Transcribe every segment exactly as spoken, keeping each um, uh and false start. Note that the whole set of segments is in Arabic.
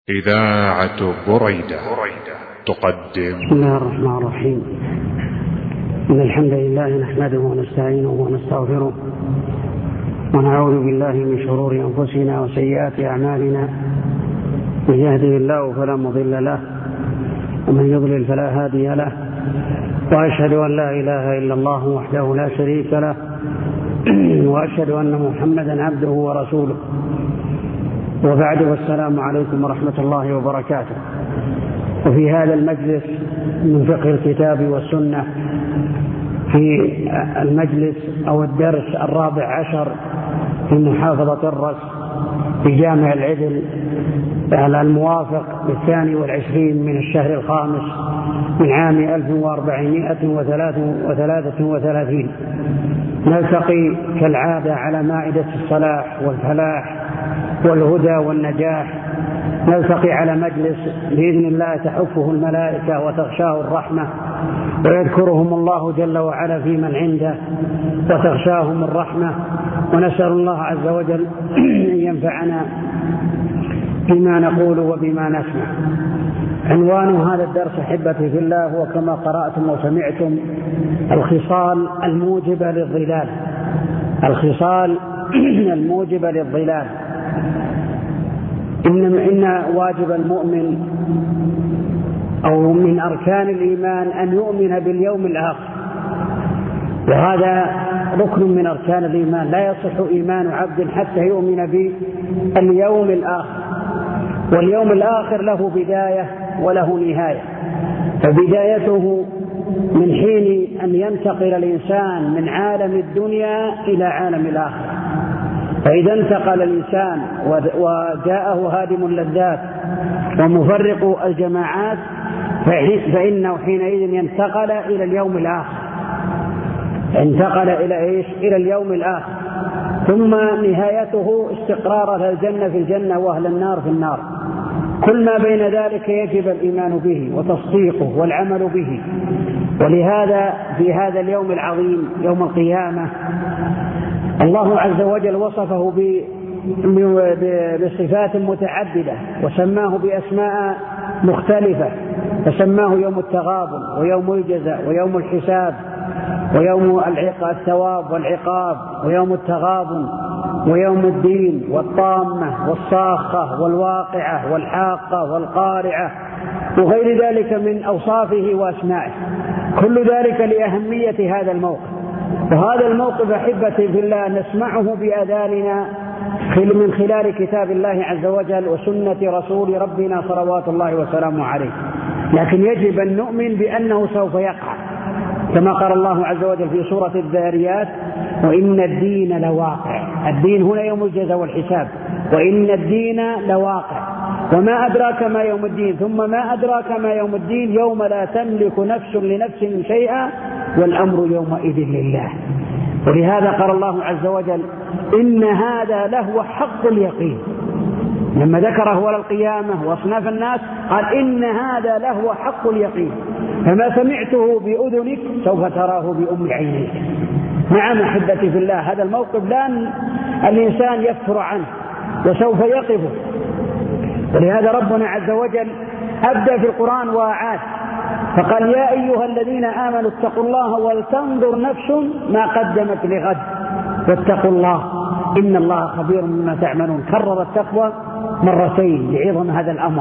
إذاعة بريدة تقدم. بسم الله الرحمن الرحيم. إن الحمد لله نحمده ونستعينه ونستغفره ونعوذ بالله من شرور أنفسنا وسيئات أعمالنا، من يهده الله فلا مضل له ومن يضلل فلا هادي له، وأشهد أن لا إله إلا الله وحده لا شريك له، وأشهد أن محمدا عبده ورسوله. وبعد، والسلام عليكم ورحمة الله وبركاته. وفي هذا المجلس من فقه الكتاب والسنة، في المجلس أو الدرس الرابع عشر في محافظة الرس في جامع العدل الموافق بالثاني والعشرين من الشهر الخامس من عام ألف وأربعمائة وثلاثة وثلاثين، نلتقي كالعادة على مائدة الصلاح والفلاح والهدى والنجاح. نلتقي على مجلس بإذن الله تحفه الملائكة وتغشاه الرحمة، ويذكرهم الله جل وعلا في من عنده وتغشاهم الرحمة. ونسأل الله عز وجل أن ينفعنا بما نقول وبما نسمع. عنوان هذا الدرس أحبتي في الله هو كما قرأتم وسمعتم: الخصال الموجبة للظلال. الخصال الموجبة للظلال. إن, إن واجب المؤمن أو من أركان الإيمان أن يؤمن باليوم الآخر، وهذا ركن من أركان الإيمان. لا يصح إيمان عبد حتى يؤمن باليوم الآخر، واليوم الآخر له بداية وله نهاية. فبدايته من حين أن ينتقل الإنسان من عالم الدنيا إلى عالم الآخرة. فإذا انتقل الإنسان وجاءه هادم اللذات ومفرق الجماعات، فإنه حينئذ ينتقل إلى اليوم الآخر. انتقل إلى إيش؟ إلى اليوم الآخر. ثم نهايته استقرار أهل الجنة في الجنة وأهل النار في النار. كل ما بين ذلك يجب الإيمان به وتصديقه والعمل به. ولهذا في هذا اليوم العظيم يوم القيامة الله عز وجل وصفه بصفات متعددة وسماه بأسماء مختلفة، فسماه يوم التغابن ويوم الجزاء ويوم الحساب ويوم الثواب والعقاب ويوم التغابن ويوم الدين والطامة والصاخة والواقعة والحاقة والقارعة وغير ذلك من أوصافه وأسمائه. كل ذلك لأهمية هذا الموقف. وهذا الموقف أحبتي في الله نسمعه بأذاننا من خلال كتاب الله عز وجل وسنة رسول ربنا صلوات الله وسلامه عليه، لكن يجب أن نؤمن بأنه سوف يقع، كما قال الله عز وجل في سورة الذاريات: وإن الدين لواقع. الدين هنا يوم الجزاء والحساب، وإن الدين لواقع. وما أدراك ما يوم الدين، ثم ما أدراك ما يوم الدين: يوم لا تملك نفس لنفس شيئا والأمر يومئذ لله. ولهذا قال الله عز وجل: إن هذا لهو حق اليقين. لما ذكر أهوال القيامة وأصناف الناس قال: إن هذا لهو حق اليقين، فما سمعته بأذنك سوف تراه بأم عينيك. نعم أحبتي في الله، هذا الموقف لا الإنسان يفتر عنه وسوف يقفه. ولهذا ربنا عز وجل أبدأ في القرآن وأعاد فقال: يا أيها الذين آمنوا اتقوا الله ولتنظر نفس ما قدمت لغد واتقوا الله إن الله خبير بما تعملون. كرر التقوى مرتين لعظم هذا الأمر،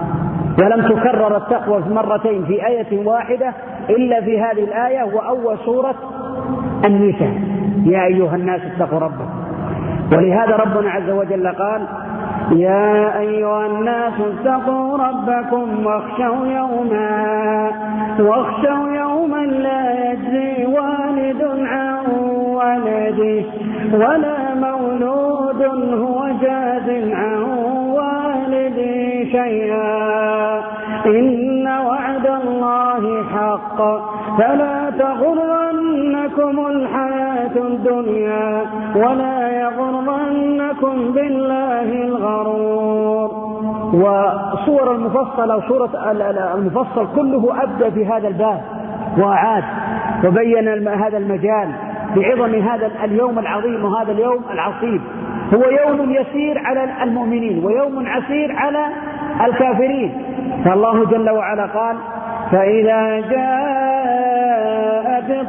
ولم تكرر التقوى مرتين في آية واحدة إلا في هذه الآية وأول سورة النساء: يا أيها الناس اتقوا ربكم. ولهذا ربنا عز وجل قال: يا أيها الناس اتقوا ربكم واخشوا يوما واخشوا يوما لا يجزي والد عن ولده ولا مولود هو جاز عن والده شيئا إن وعد الله حق فلا تغرنكم الحياة الدنيا ولا يغرنكم بالله الغرور. وصور المفصل أو سورة المفصل كله أبدأ في هذا الباب وأعاد وبين هذا المجال بعظم هذا اليوم العظيم وهذا اليوم العصيب. هو يوم يسير على المؤمنين ويوم عسير على الكافرين. فالله جل وعلا قال: فإذا جاءت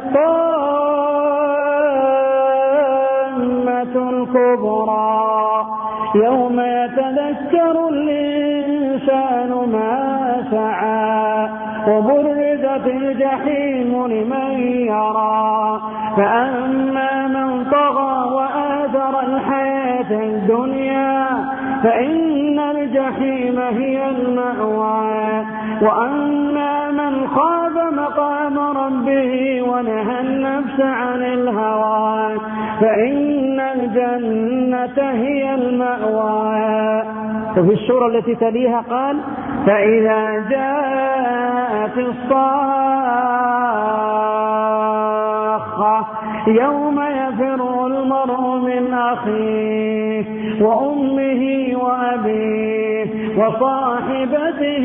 الطامة الكبرى يوم يتذكر الإنسان ما سعى وبرزت الجحيم لمن يرى فأما من طغى وآثر الحياة الدنيا فإن الجحيم هي المأوى وأما من خاف مقام ربه ونهى النفس عن الهوى فإن الجنة هي المأوى. وفي السورة التي تليها قال: فإذا جاءت الصاخة يوم يفر المرء من أخيه وأمه وأبيه وصاحبته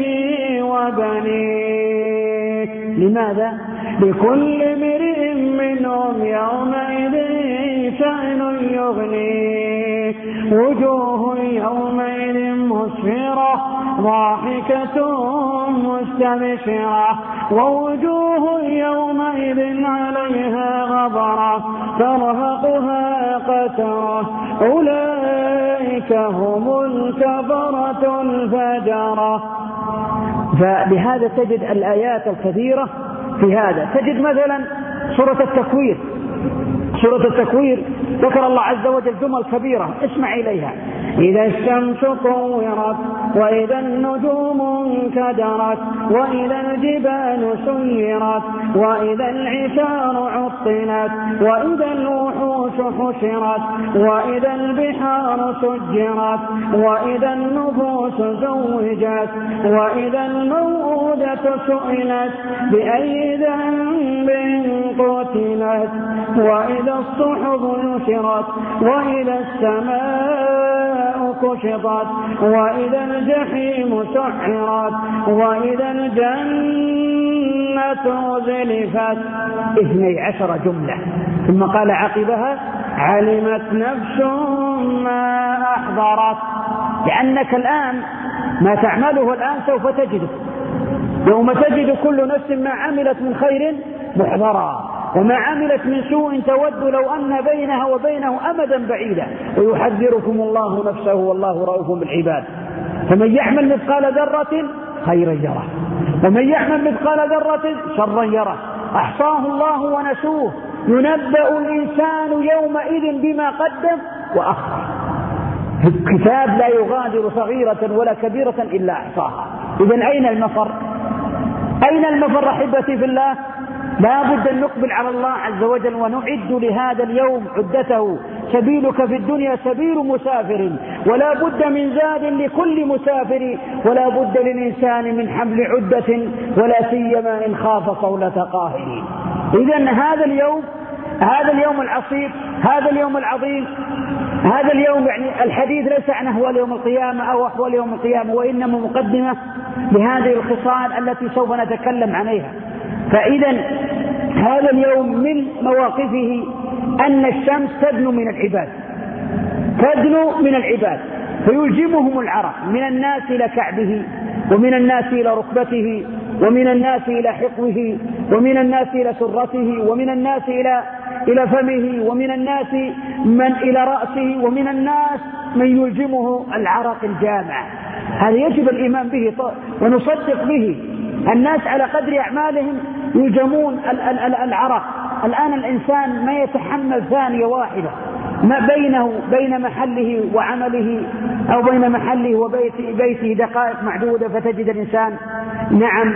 وبنيه. لماذا؟ لكل امرئ منهم يومئذ شأن يغنيه وجوه يومئذ مسفرة ضاحكة مستبشرة ووجوه يومئذ عليها غبرة ترهقها قترة أولئك هم الكفرة الفجرة. فلهذا تجد الآيات الكثيرة في هذا. تجد مثلا سورة التكوير، سورة التكوير ذكر الله عز وجل جمل كبيرة، اسمع إليها: إذا الشمس كورت وإذا النجوم انكدرت وإذا الجبال سيرت وإذا العشار عطلت وإذا الوحوش حشرت وإذا البحار سجرت وإذا النفوس زوجت وإذا الموءودة سئلت بأي ذنب قتلت وإذا الصحف نشرت وإذا السماء كشطت وإذا الجحيم سعرت وإذا الجنة أزلفت. اثني عشر جملة. ثم قال عقبها: علمت نفس ما أحضرت. لأنك الآن ما تعمله الآن سوف تجده، يوم تجد كل نفس ما عملت من خير محضرا وما عملت من سوء تود لو أن بينها وبينه أمدا بعيدا ويحذركم الله نفسه والله رؤوف بالعباد. فمن يعمل مثقال ذرة خيرا يره ومن يعمل مثقال ذرة شرا يره أحصاه الله ونسوه ينبأ الإنسان يومئذ بما قدم وأخر. الكتاب لا يغادر صغيرة ولا كبيرة إلا أحصاها. إذن أين المفر؟ أين المفر أحبتي في الله؟ لا بد أن نقبل على الله عز وجل ونعد لهذا اليوم عدته. سبيلك في الدنيا سبيل مسافر ولا بد من زاد لكل مسافر ولا بد للإنسان من حمل عدة ولا سيما إن خاف صولة قاهر. إذن هذا اليوم هذا اليوم العصيب، هذا اليوم العظيم، هذا اليوم يعني الحديث ليس عن أهوال يوم القيامة أو أحوال يوم القيامة وإنما مقدمة لهذه الخصال التي سوف نتكلم عليها. فإذا هذا اليوم من مواقفه أن الشمس تدنو من العباد، تدنو من العباد فيلجمهم العرق من الناس إلى كعبه ومن الناس إلى ركبته ومن الناس إلى حقوه ومن الناس إلى سرته ومن الناس إلى إلى فمه ومن الناس من إلى رأسه ومن الناس من يلجمه العرق الجامع. هذا يجب الإيمان به ونصدق به. الناس على قدر أعمالهم يلجمون العرق. الآن الإنسان ما يتحمل ثانية واحدة ما بينه بين محله وعمله أو بين محله وبيته دقائق معدودة، فتجد الإنسان نعم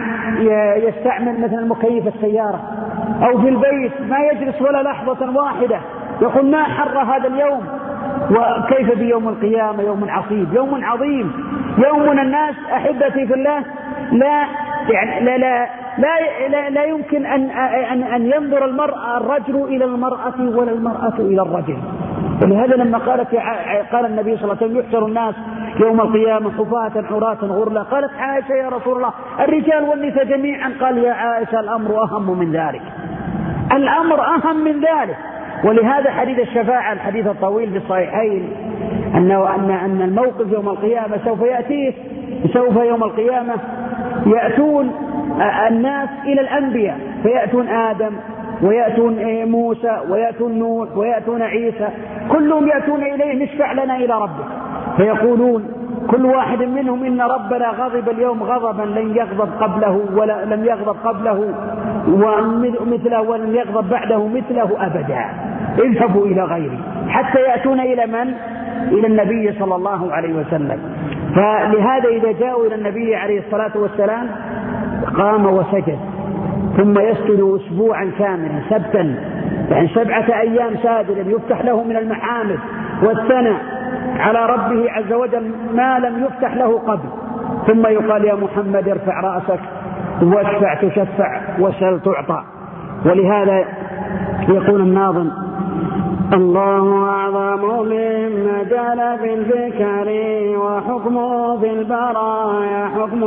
يستعمل مثلا مكيف السيارة أو في البيت ما يجلس ولا لحظة واحدة، يقول ما حر هذا اليوم. وكيف بيوم القيامة؟ يوم عصيب، يوم عظيم، يوم الناس أحبتي في الله لا يعني لا لا لا, لا, لا يمكن أن, أن, أن ينظر المرأة الرجل إلى المرأة ولا المرأة إلى الرجل. ولهذا لما قالت قال النبي صلى الله عليه وسلم يحشر الناس يوم القيامة حفاة عراة غرلا، قالت عائشة يا رسول الله الرجال والنساء جميعا؟ قال يا عائشة الأمر أهم من ذلك، الأمر أهم من ذلك. ولهذا حديث الشفاعة الحديث الطويل في الصحيحين أنه أن أن الموقف يوم القيامة سوف يأتيه سوف يوم القيامة يأتون الناس إلى الأنبياء، فيأتون آدم ويأتون موسى ويأتون نوح ويأتون عيسى، كلهم يأتون إليه نشفع لنا إلى ربك، فيقولون كل واحد منهم إن ربنا غضب اليوم غضبا لن يغضب قبله ولا لم يغضب قبله ومثله ولم يغضب بعده مثله أبدا، اذهبوا إلى غيره، حتى يأتون إلى من؟ إلى النبي صلى الله عليه وسلم. فلهذا إذا جاءوا إلى النبي عليه الصلاة والسلام قام وسجد، ثم يسجد أسبوعا كاملا سبتا، يعني سبعة أيام ساجدا يفتح له من المحامد والثناء على ربه عز وجل ما لم يفتح له قبل، ثم يقال يا محمد ارفع رأسك واشفع تشفع وسل تعطى. ولهذا يقول الناظم: الله أعظم مما جال في الذكر وحكمه في البرايا حكم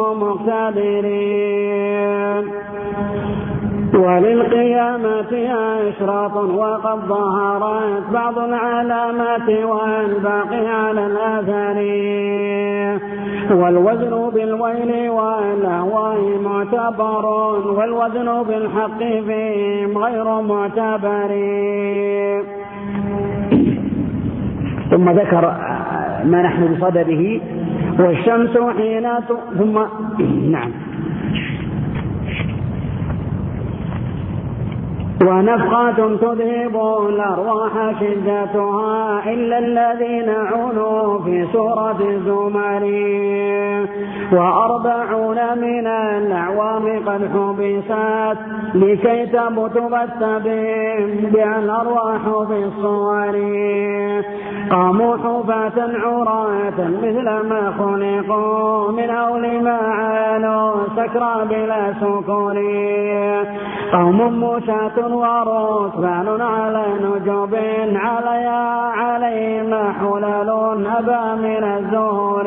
مقتدرين، وللقيامة أشراط وقد ظهرت بعض العلامات والباقي على الآثار، والوزن بالويل والأهواء معتبر والوزن بالحق فيهم غير معتبر. ثم ذكر ما نحن بصدده: والشمس حين ثم نعم ونفخات تذهب الأرواح شدتها إلا الذين عنوا في سورة الزمر، وأربعون من الأعوام قد حبست لكي تمت بهم بها الأرواح في الصور، قاموا حفاة عراة مثل ما خلقوا من أول ما عانوا سكرى بلا سكور، قوم مشاة وركبان على نجوب عليا عليهم حلل أبا من الزهور،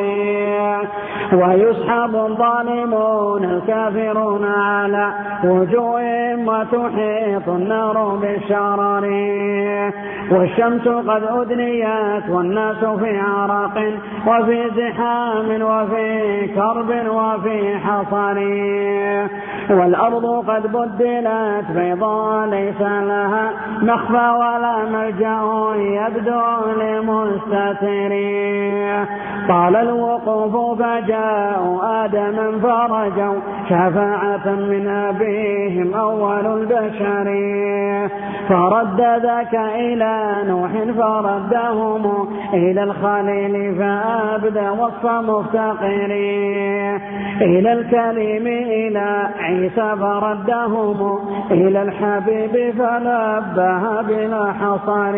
ويسحب الظالمون الكافرون على وجوههم وتحيط النار بالشرر، والشمس قد أدنيت والناس في عرق وفي زحام وفي كرب وفي حصر، والأرض قد بدلت بيضاء ليس لها مخفى ولا ملجأ يبدو لمستتر، طال الوقوف فجاءوا آدما فرجوا شفاعة من أبيهم أول البشر، فرد ذاك إلى نوح فردهم إلى الخليل فأبدى وصف مفتقر، إلى الكريم إلى عيسى فردهم إلى الحبيب فنبه بلا حصر،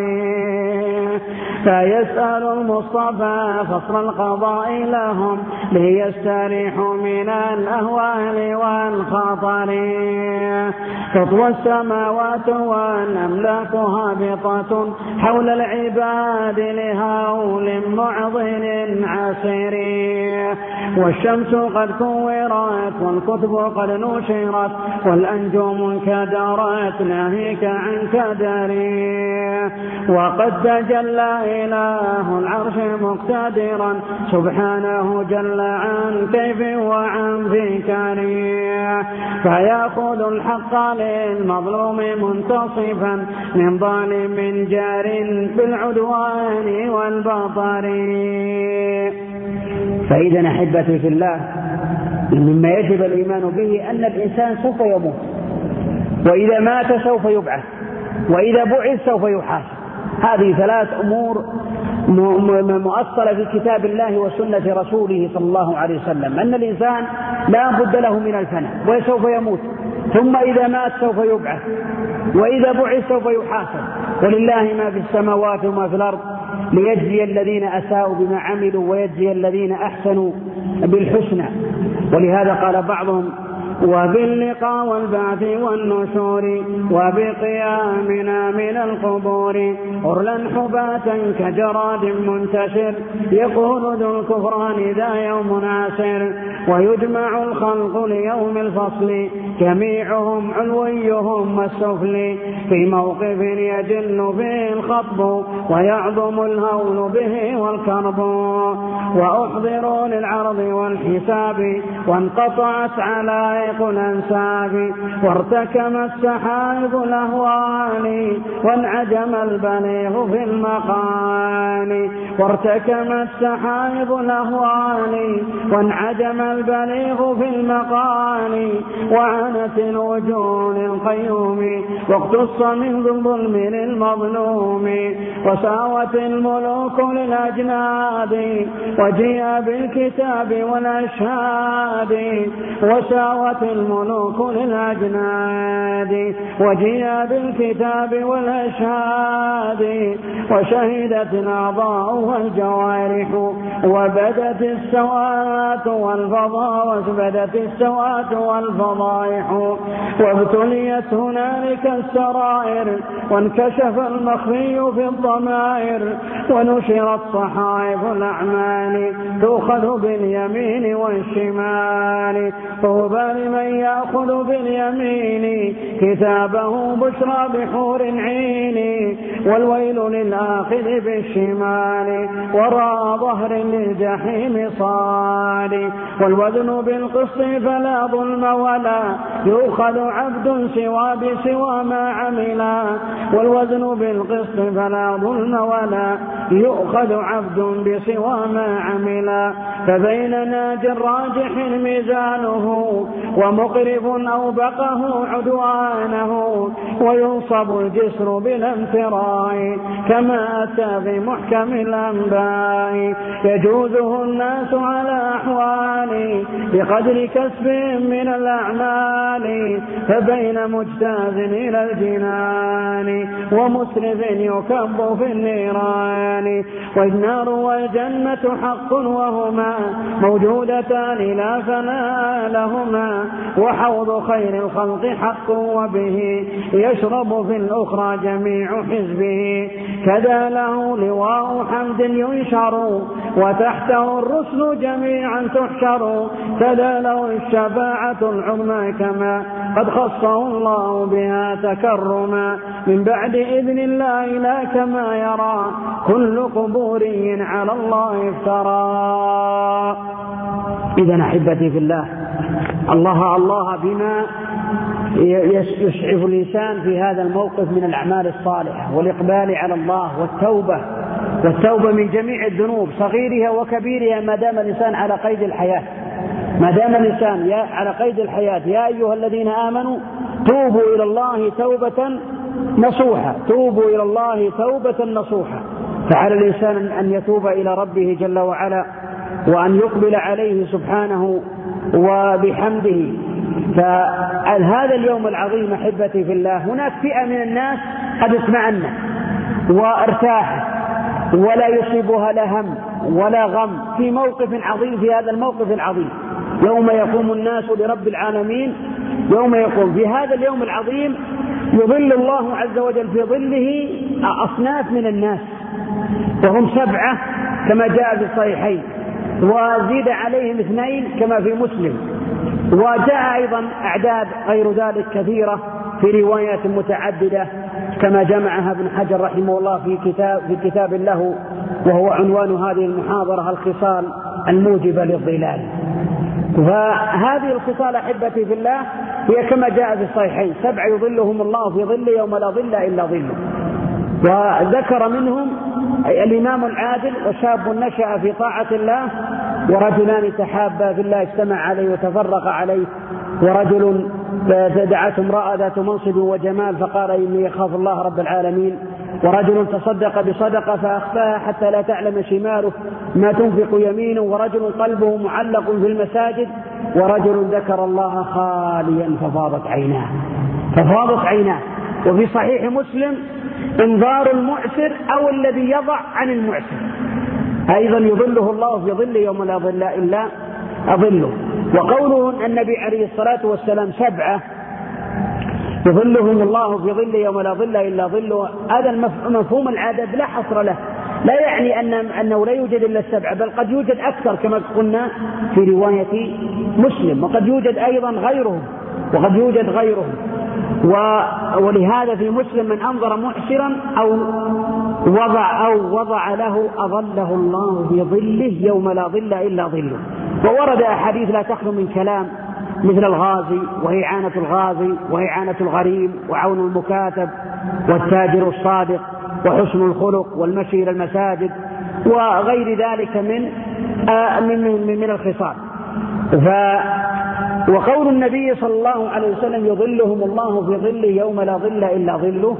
فيسأل المصطفى فصل القضاء لهم ليستريحوا من الأهوال والخطر، تطوى السماوات والأملاك هابطة حول العباد لهول معظم عسير، والشمس قد كورت والكتب قد نشرت والأنجم انكدرت ناهيك عن كدري، وقد تجلى إله العرش مقتدرا سبحانه جل عن كيف وعن فكري، فيأخذ الحق للمظلوم منتصفا من ظالم جار بالعدوان والبطر. فإذا أحبتي في الله، مما يجب الإيمان به أن الإنسان سوف يموت، وإذا مات سوف يبعث، وإذا بعث سوف يحاسب. هذه ثلاث أمور مؤصلة في كتاب الله وسنة رسوله صلى الله عليه وسلم، أن الإنسان لا بد له من الفناء وسوف يموت، ثم إذا مات سوف يبعث، وإذا بعث سوف يحاسب، ولله ما في السماوات وما في الأرض ليجزي الذين أساءوا بما عملوا ويجزي الذين أحسنوا بالحسنى. ولهذا قال بعضهم: وباللقاء والبعث والنشور وبقيامنا من القبور غرلا حباة كجراد منتشر يقول ذو الكفران ذا يوم عسر، ويجمع الخلق ليوم الفصل جميعهم علويهم والسفل في موقف يجل فيه الخطب ويعظم الهول به والكرب وأحضروا للعرض والحساب وانقطعت علائق الأنساب وارتكم السحائب الأهوال وانعجم البليغ في المقال وارتكم السحائب الأهوال وانعجم البليغ في المقال وعنت الوجوه للقيوم واقتص من ظلم للمظلوم وساوت الملوك للأجناد وجيء بالكتاب والأشهاد وساوت الملوك للأجناد وجيء بالكتاب والأشهاد وشهدت الأعضاء والجوارح وبدت السوات والفضاء وبدت السوات والفضائح وابتليت هنالك السرائر وانكشف المخفي في الضمائر ونشرت صحائف الأعمال تؤخذ باليمين والشمال طوبى لمن يأخذ باليمين كتابه بشرى بحور عين والويل للآخذ بالشمال وراء ظهر للجحيم صال والوزن بالقسط فلا ظلم ولا يؤخذ عبد سوى بسوى ما عملا والوزن بالقسط فلا ظلم ولا يؤخذ عبد بسوى ما عملا فبين ناج راجح ميزانه ومقرف أوبقه عدوانه وينصب الجسر بلا امتراء كما أتى في محكم الأنباء يجوزه الناس على أحوال بقدر كسب من الأعمال فبين مجتاز إلى الجنان ومسرف يكب في النيران والنار والجنة حق وهما موجودتان لا فناء لهما وحوض خير الخلق حق وبه يشرب في الأخرى جميع حزبه كذا له لواء حمد ينشر وتحته الرسل جميعا تحشر كذا له الشفاعة العظمى كما قد خصه الله بها تكرما من بعد إذن الله لا كما يرى كل قبوري على الله افترى. إذن أحبتي في الله الله الله بما يسعف الإنسان في هذا الموقف من الأعمال الصالحة والإقبال على الله والتوبة والتوبة من جميع الذنوب صغيرها وكبيرها ما دام الإنسان على قيد الحياة ما دام الإنسان على قيد الحياة. يا أيها الذين آمنوا توبوا إلى الله توبة نصوحة توبوا إلى الله توبة نصوحة فعلى الإنسان أن يتوب إلى ربه جل وعلا وأن يقبل عليه سبحانه وبحمده. فهذا اليوم العظيم أحبتي في الله هناك فئة من الناس قد اطمأنت وارتاحت ولا يصيبها لا هم ولا غم في موقف عظيم في هذا الموقف العظيم يوم يقوم الناس لرب العالمين. يوم يقوم في هذا اليوم العظيم يظل الله عز وجل في ظله أصناف من الناس وهم سبعة كما جاء في الصحيحين وزيد عليهم اثنين كما في مسلم وجاء أيضا أعداد غير ذلك كثيرة في روايات متعددة كما جمعها ابن حجر رحمه الله في كتاب في كتاب له وهو عنوان هذه المحاضرة الخصال الموجبة للظلال. فهذه الخصال أحبتي في الله هي كما جاء في الصحيحين سبع يظلهم الله في ظل يوم لا ظل إلا ظله. وذكر منهم الإمام العادل وشاب نشأ في طاعة الله ورجلان تحابا في الله اجتمع عليه وتفرق عليه ورجل دعته امرأة ذات منصب وجمال فقال إني يخاف الله رب العالمين ورجل تصدق بصدقة فأخفاها حتى لا تعلم شماله ما تنفق يمينه ورجل قلبه معلق في المساجد ورجل ذكر الله خاليا ففاضت عيناه ففاضت عيناه. وفي صحيح مسلم انذار المعسر أو الذي يضع عن المعسر أيضا يظله الله في ظل يوم لا ظل إلا أظله. وقوله النبي عليه الصلاة والسلام سبعة يظلهم الله في ظل يوم لا ظل إلا ظله هذا المفهوم العدد لا حصر له لا يعني أن أنه لا يوجد إلا السبعة، بل قد يوجد أكثر كما قلنا في رواية مسلم، وقد يوجد أيضا غيرهم وقد يوجد غيرهم. ولهذا في مسلم من أنظر معسرا أو وضع أو وضع له أظله الله في ظله يوم لا ظل إلا ظله. وورد أحاديث لا تخلو من كلام مثل الغازي وإعانة الغازي وإعانة الغريم وعون المكاتب والتاجر الصادق وحسن الخلق والمشي إلى المساجد وغير ذلك من من من الخصال. وقول النبي صلى الله عليه وسلم يظلهم الله في ظله يوم لا ظل إلا ظله،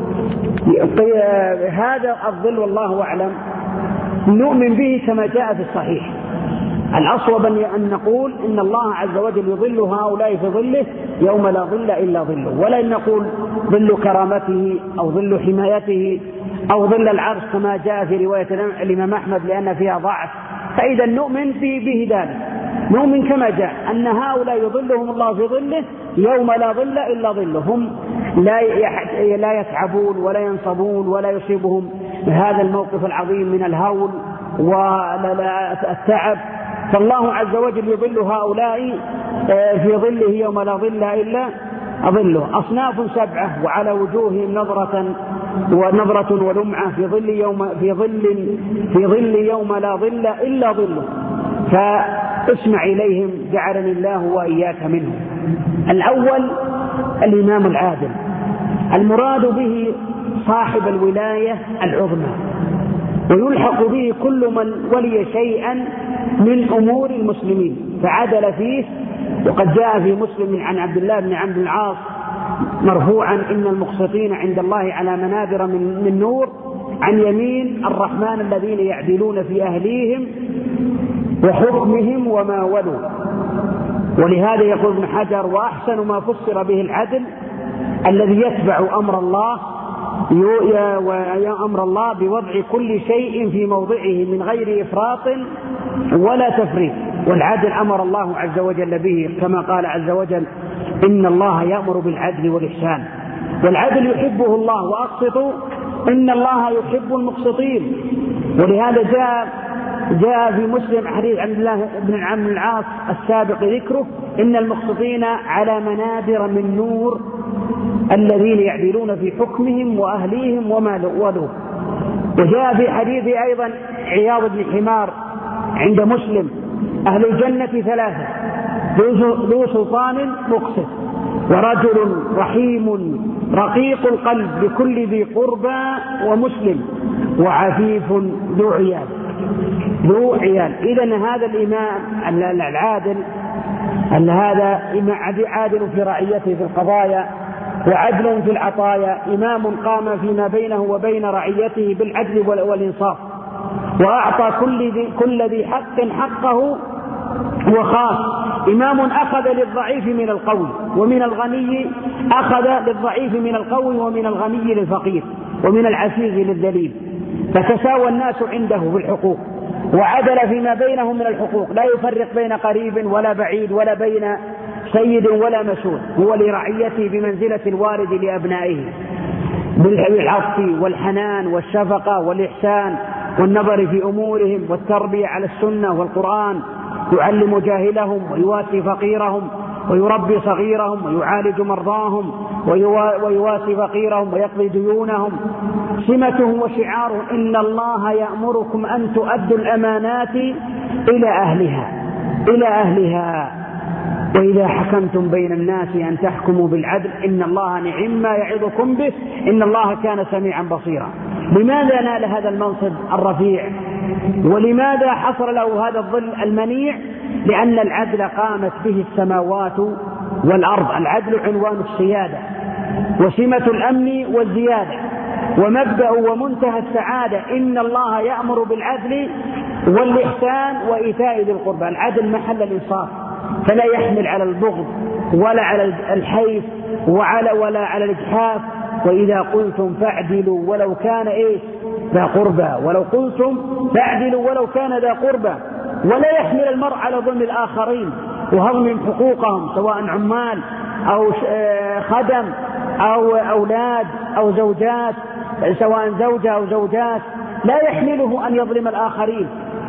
هذا الظل والله أعلم نؤمن به كما جاء في الصحيح. الأصوب أن نقول إن الله عز وجل يظل هؤلاء في ظله يوم لا ظل إلا ظله، ولا أن نقول ظل كرامته أو ظل حمايته أو ظل العرش كما جاء في رواية الإمام أحمد لأن فيها ضعف. فإذا نؤمن به ذلك، نؤمن كما جاء أن هؤلاء يظلهم الله في ظله يوم لا ظل إلا ظله، هم لا يتعبون ولا ينصبون ولا يصيبهم هذا الموقف العظيم من الهول والتعب. فالله عز وجل يظل هؤلاء في ظله يوم لا ظل إلا ظله. أصناف سبعة وعلى وجوههم نظرة ونظرة ولمعة في ظل يوم في ظل في ظل يوم لا ظل إلا ظله، فاسمع إليهم جعلني الله وإياك منهم. الأول الإمام العادل، المراد به صاحب الولاية العظمى، ويلحق به كل من ولي شيئا من أمور المسلمين فعدل فيه. وقد جاء في مسلم عن عبد الله بن عمرو بن العاص مرفوعا إن المقسطين عند الله على منابر من, من نور عن يمين الرحمن الذين يعدلون في أهليهم وحكمهم وما ولوا. ولهذا يقول ابن حجر وأحسن ما فسر به العدل الذي يتبع أمر الله وأمر الله بوضع كل شيء في موضعه من غير إفراط ولا تفريط. والعدل أمر الله عز وجل به كما قال عز وجل إن الله يأمر بالعدل والإحسان، والعدل يحبه الله، وأقسطوا إن الله يحب المقسطين. ولهذا جاء جاء في مسلم حديث عبد الله بن عمرو بن العاص السابق ذكره إن المقسطين على منابر من نور الذين يعدلون في حكمهم وأهليهم وما ولوا. وجاء في حديث أيضا عياض بن حمار عند مسلم أهل الجنة ثلاثة: ذو سلطان مقسط، ورجل رحيم رقيق القلب بكل ذي قربى ومسلم، وعفيف ذو عيال ذو عيال. إذن هذا الإمام العادل أن هذا عادل في رعيته في القضايا وعدل في العطايا، إمام قام فيما بينه وبين رعيته بالعدل والإنصاف، وأعطى كل ذي, كل ذي حق حقه وخاص. إمام أخذ للضعيف من القوي ومن الغني، أخذ للضعيف من القوي ومن الغني للفقير ومن العسير للذليل، فتساوى الناس عنده بالحقوق، وعدل فيما بينهم من الحقوق، لا يفرق بين قريب ولا بعيد ولا بين سيد ولا مسؤول، هو لرعيته بمنزلة الوالد لأبنائه بالعطف والحنان والشفقة والإحسان والنظر في أمورهم والتربية على السنة والقرآن، يعلم جاهلهم ويواسي فقيرهم ويربي صغيرهم ويعالج مرضاهم ويواسي فقيرهم ويقضي ديونهم. سمتهم وشعارهم إن الله يأمركم أن تؤدوا الأمانات إلى أهلها إلى أهلها وإذا حكمتم بين الناس أن تحكموا بالعدل إن الله نعم ما يعظكم به إن الله كان سميعا بصيرا. لماذا نال هذا المنصب الرفيع ولماذا حصل له هذا الظل المنيع؟ لأن العدل قامت به السماوات والأرض. العدل عنوان السيادة وسمة الأمن والزيادة ومبدأ ومنتهى السعادة. إن الله يأمر بالعدل والإحسان وإيتاء ذي القربى. العدل محل الإنصاف، فلا يحمل على البغض ولا على الحيف وعلى ولا على الإجحاف. وإذا قلتم فاعدلوا ولو كان إيه ذا قربى، ولو قلتم فاعدلوا ولو كان ذا قربى. ولا يحمل المرء على ظلم الآخرين وهضم حقوقهم سواء عمال أو خدم أو أولاد أو زوجات، سواء زوجة أو زوجات لا يحمله أن يظلم الآخرين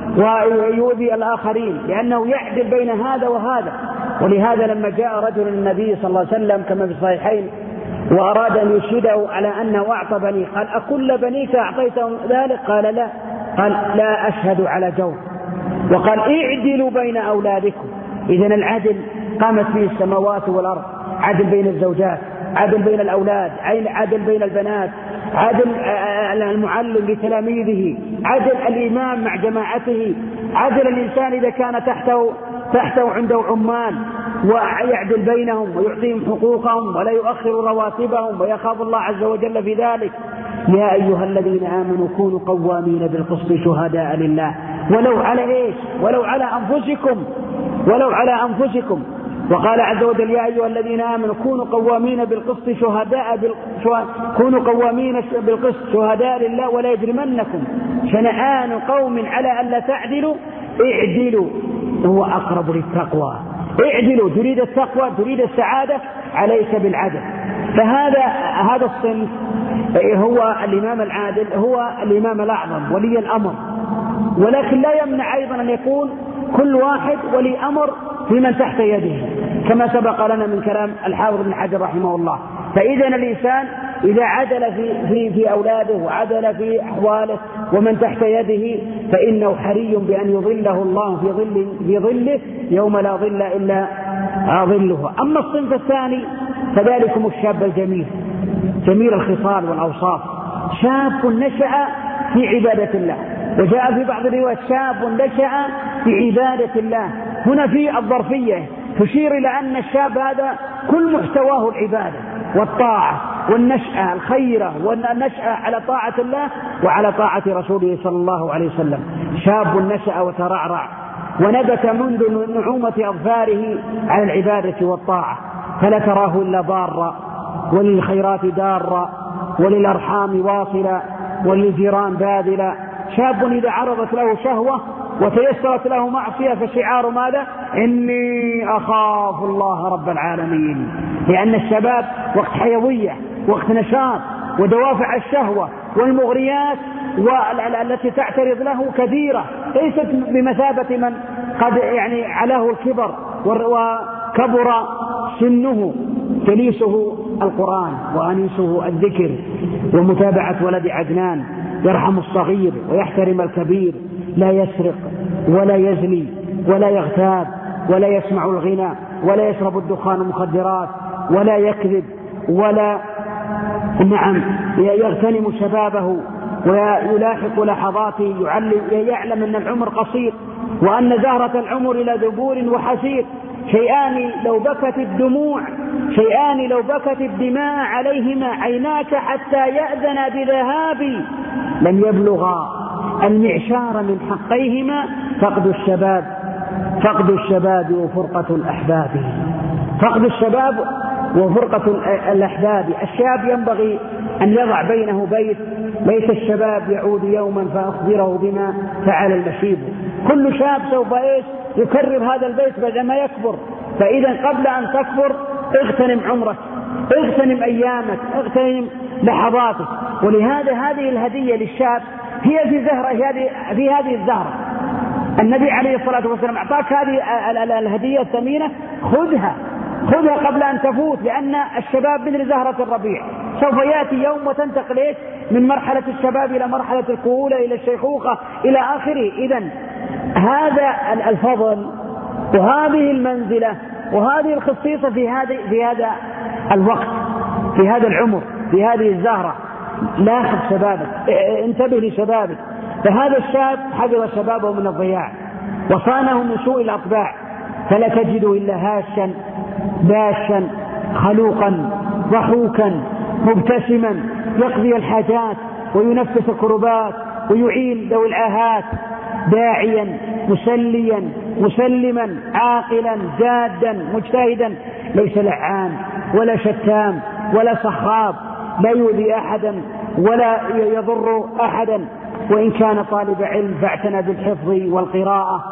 ويؤذي الآخرين، لأنه يعدل بين هذا وهذا. ولهذا لما جاء رجل النبي صلى الله عليه وسلم كما في الصحيحين وأراد أن يشهده على أنه أعطى بنيه، قال: أكل بنيك أعطيتهم ذلك؟ قال: لا. قال: لا أشهد على جور. وقال: اعدلوا بين أولادكم. إذن العدل قامت فيه السماوات والأرض، عدل بين الزوجات، عدل بين الأولاد، عدل بين البنات، عدل المعلم لتلاميذه، عدل الإمام مع جماعته، عدل الإنسان إذا كان تحته تحته عنده عمال ويعدل بينهم ويعطيهم حقوقهم ولا يؤخر رواتبهم ويخاف الله عز وجل في ذلك. يا أيها الذين آمنوا كونوا قوامين بالقسط شهداء لله ولو على إيش؟ ولو على أنفسكم ولو على أنفسكم. وقال عز وجل: يا أيها الذين آمنوا كونوا قوامين بالقسط شهداء بال... كونوا قوامين بالقسط شهداء لله ولا يجرمنكم شنآن قوم على ألا تعدلوا اعدلوا هو أقرب للتقوى. اعدلوا، تريد التقوى، تريد السعادة، عليك بالعدل. فهذا هذا الصنف هو الإمام العادل، هو الإمام الأعظم ولي الأمر. ولكن لا يمنع أيضا أن يكون كل واحد ولي أمر في من تحت يده، كما سبق لنا من كلام الحافظ بن حجر رحمه الله. فإذا الإنسان إذا عدل في, في, في أولاده وعدل في أحواله ومن تحت يده فإنه حري بأن يظله الله في ظل في ظله يوم لا ظل إلا ظله. أما الصنف الثاني فذلكم الشاب الجميل جميل الخصال والأوصاف، شاب نشأ في عبادة الله. وجاء في بعض الروايات: شاب نشأ في عبادة الله. هنا في الظرفية تشير إلى أن الشاب هذا كل محتواه العبادة والطاعة والنشأة الخيرة والنشأة على طاعة الله وعلى طاعة رسوله صلى الله عليه وسلم. شاب نشأ وترعرع ونبت منذ نعومة أظفاره على العبادة والطاعة، فلا تراه إلا ضارا وللخيرات دارا وللأرحام واصلا وللجيران باذلا. شاب إذا عرضت له شهوة وتيسرت له معصية فشعار ماذا؟ إني أخاف الله رب العالمين. لأن الشباب وقت حيوية، وقت نشاط، ودوافع الشهوة والمغريات والتي تعترض له كثيرة، ليست بمثابة من قد يعني علاه الكبر وكبر سنه، جليسه القرآن وأنيسه الذكر ومتابعة ولد عدنان، يرحم الصغير ويحترم الكبير، لا يسرق ولا يزني ولا يغتاب ولا يسمع الغنى ولا يشرب الدخان المخدرات ولا يكذب ولا نعم يغتنم شبابه ويلاحق لحظاته، يعلم أن العمر قصير وأن زهرة العمر إلى ذبور وحسير. شيئان لو بكت الدموع شيئان لو بكت الدماء عليهما عيناك حتى يأذن بذهابي لم يبلغا المعشار من حقيهما فقد الشباب فقد الشباب وفرقة الأحباب. فقد الشباب وفرقة الأحباب. الشاب ينبغي أن يضع بينه بيت: ليس الشباب يعود يوما فأخبره بما فعل المشيب. كل شاب سوف إيش يكرر هذا البيت بعدما يكبر. فإذا قبل أن تكبر اغتنم عمرك، اغتنم أيامك، اغتنم لحظاتك. ولهذا هذه الهدية للشاب هي في زهرة في هذه الزهرة. النبي عليه الصلاة والسلام أعطاك هذه الهدية الثمينة، خذها خذها قبل أن تفوت، لأن الشباب مثل زهرة الربيع، سوف يأتي يوم وتنتقل من مرحلة الشباب إلى مرحلة الكهولة إلى الشيخوخة إلى آخره. إذن هذا الفضل وهذه المنزلة وهذه الخصيصة في هذا في هذا الوقت، في هذا العمر، في هذه الزهرة. لاحظ شبابك، انتبه لشبابك. فهذا الشاب حفظ شبابه من الضياع وصانه من سوء الأطباع، فلا تجده إلا هاشا باشا خلوقا ضحوكا مبتسما يقضي الحاجات وينفس الكربات ويعين ذوي العاهات، داعيا مسليا مسلما عاقلا جادا مجتهدا، ليس لعان ولا شتام ولا صخاب، لا يؤذي أحدا ولا يضر أحدا. وإن كان طالب علم فاعتنى بالحفظ والقراءة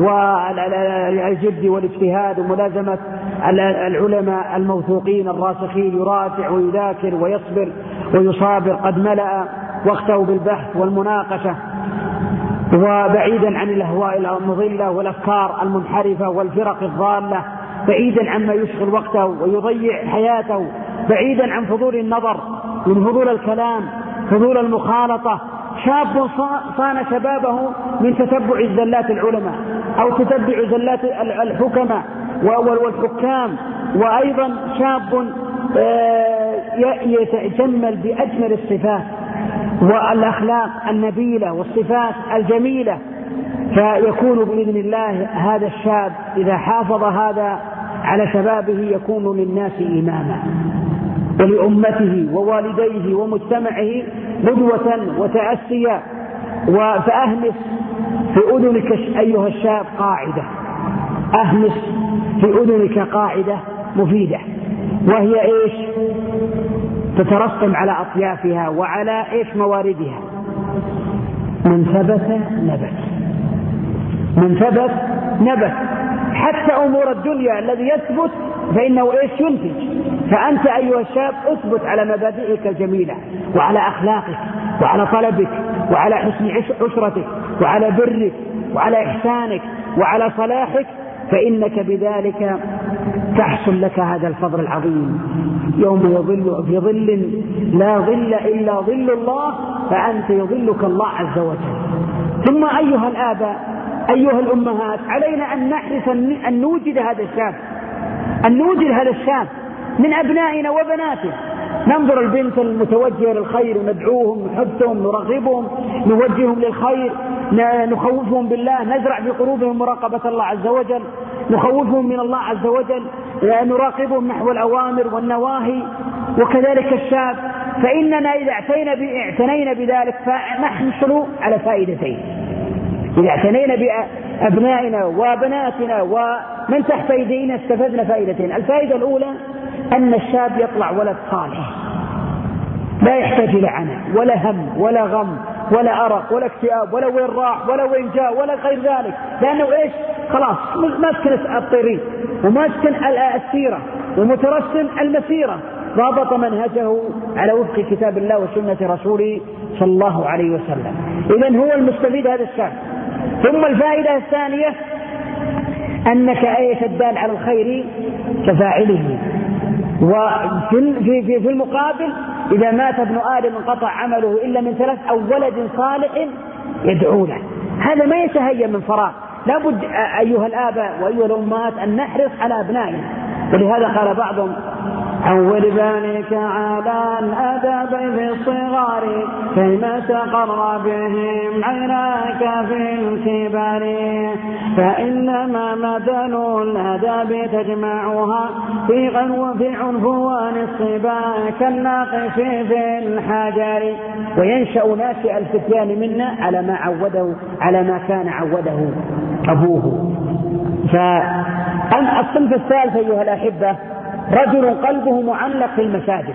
والجد والاجتهاد وملازمة العلماء الموثوقين الراسخين، يراجع ويذاكر ويصبر ويصابر. قد ملأ وقته بالبحث والمناقشة، وبعيدا عن الأهواء المضلة والأفكار المنحرفة والفرق الضالة، بعيدا عما يشغل وقته ويضيع حياته، بعيدا عن فضول النظر، من فضول الكلام، فضول المخالطة. شاب صان شبابه من تتبع زلات العلماء أو تتبع زلات الحكماء والحكام، وأيضا شاب يتجمل بأجمل الصفات والأخلاق النبيلة والصفات الجميلة، فيكون بإذن الله هذا الشاب إذا حافظ هذا على شبابه يكون للناس إماما، ولأمته ووالديه ومجتمعه قدوة وتأسيا. فأهمس في أذنك أيها الشاب قاعدة، أهمس في أذنك قاعدة مفيدة، وهي إيش؟ تترسم على أطيافها وعلى إيش مواردها. من ثبت نبت، من ثبت نبت. حتى أمور الدنيا الذي يثبت فإنه إيش ينتج. فأنت أيها الشاب أثبت على مبادئك الجميلة وعلى أخلاقك وعلى طلبك وعلى حسن عشرتك وعلى برك وعلى إحسانك وعلى صلاحك، فإنك بذلك تحصل لك هذا الفضل العظيم. يوم يظل في ظل لا ظل إلا ظل الله، فأنت يظلك الله عز وجل. ثم أيها الآباء، أيها الأمهات، علينا أن نحرص أن نوجد هذا الشاب، أن نوجد هذا الشاب من أبنائنا وبناتنا. ننظر البنت المتوجهة للخير وندعوهم، نحثهم، نرغبهم، نوجههم للخير، نخوفهم بالله، نزرع في قلوبهم مراقبة الله عز وجل، نخوفهم من الله عز وجل، نراقبهم نحو الأوامر والنواهي. وكذلك الشاب، فإننا إذا اعتنينا بذلك فنحصل على فائدتين. إذا اعتنينا بأبنائنا وبناتنا ومن تحت أيدينا استفدنا فائدتين. الفائدة الأولى أن الشاب يطلع ولد صالح، لا يحتاج إلى عناء ولا هم ولا غم ولا أرق ولا اكتئاب ولا وين راح ولا وين جاء ولا غير ذلك، لأنه إيش؟ خلاص ماسك الطريق وماسك السيرة ومترسم المسيرة، ضابط منهجه على وفق كتاب الله وسنة رسوله صلى الله عليه وسلم. إذن هو المستفيد هذا الشاب. ثم الفائدة الثانية أنك أيش الدال على الخير كفاعله. وفي في في المقابل إذا مات ابن آدم انقطع عمله إلا من ثلاث: أو ولد صالح يدعو له. هذا ما يتهيأ من فراغ، لابد أيها الآباء وأيها الأمهات أن نحرص على أبنائنا. ولهذا قال بعضهم: عود بنيك على الأدب في الصغار كيما تقر بهم عيناك في الكبر، فإنما مثل الأدب تجمعها في غنو في عنفوان الصبا كالناقش في الحجر. وينشأ ناشئ الفتيان منا على ما عوده، على ما كان عوده أبوه. فالصنف الثالث أيها الأحبة: رجل قلبه معلق في المساجد.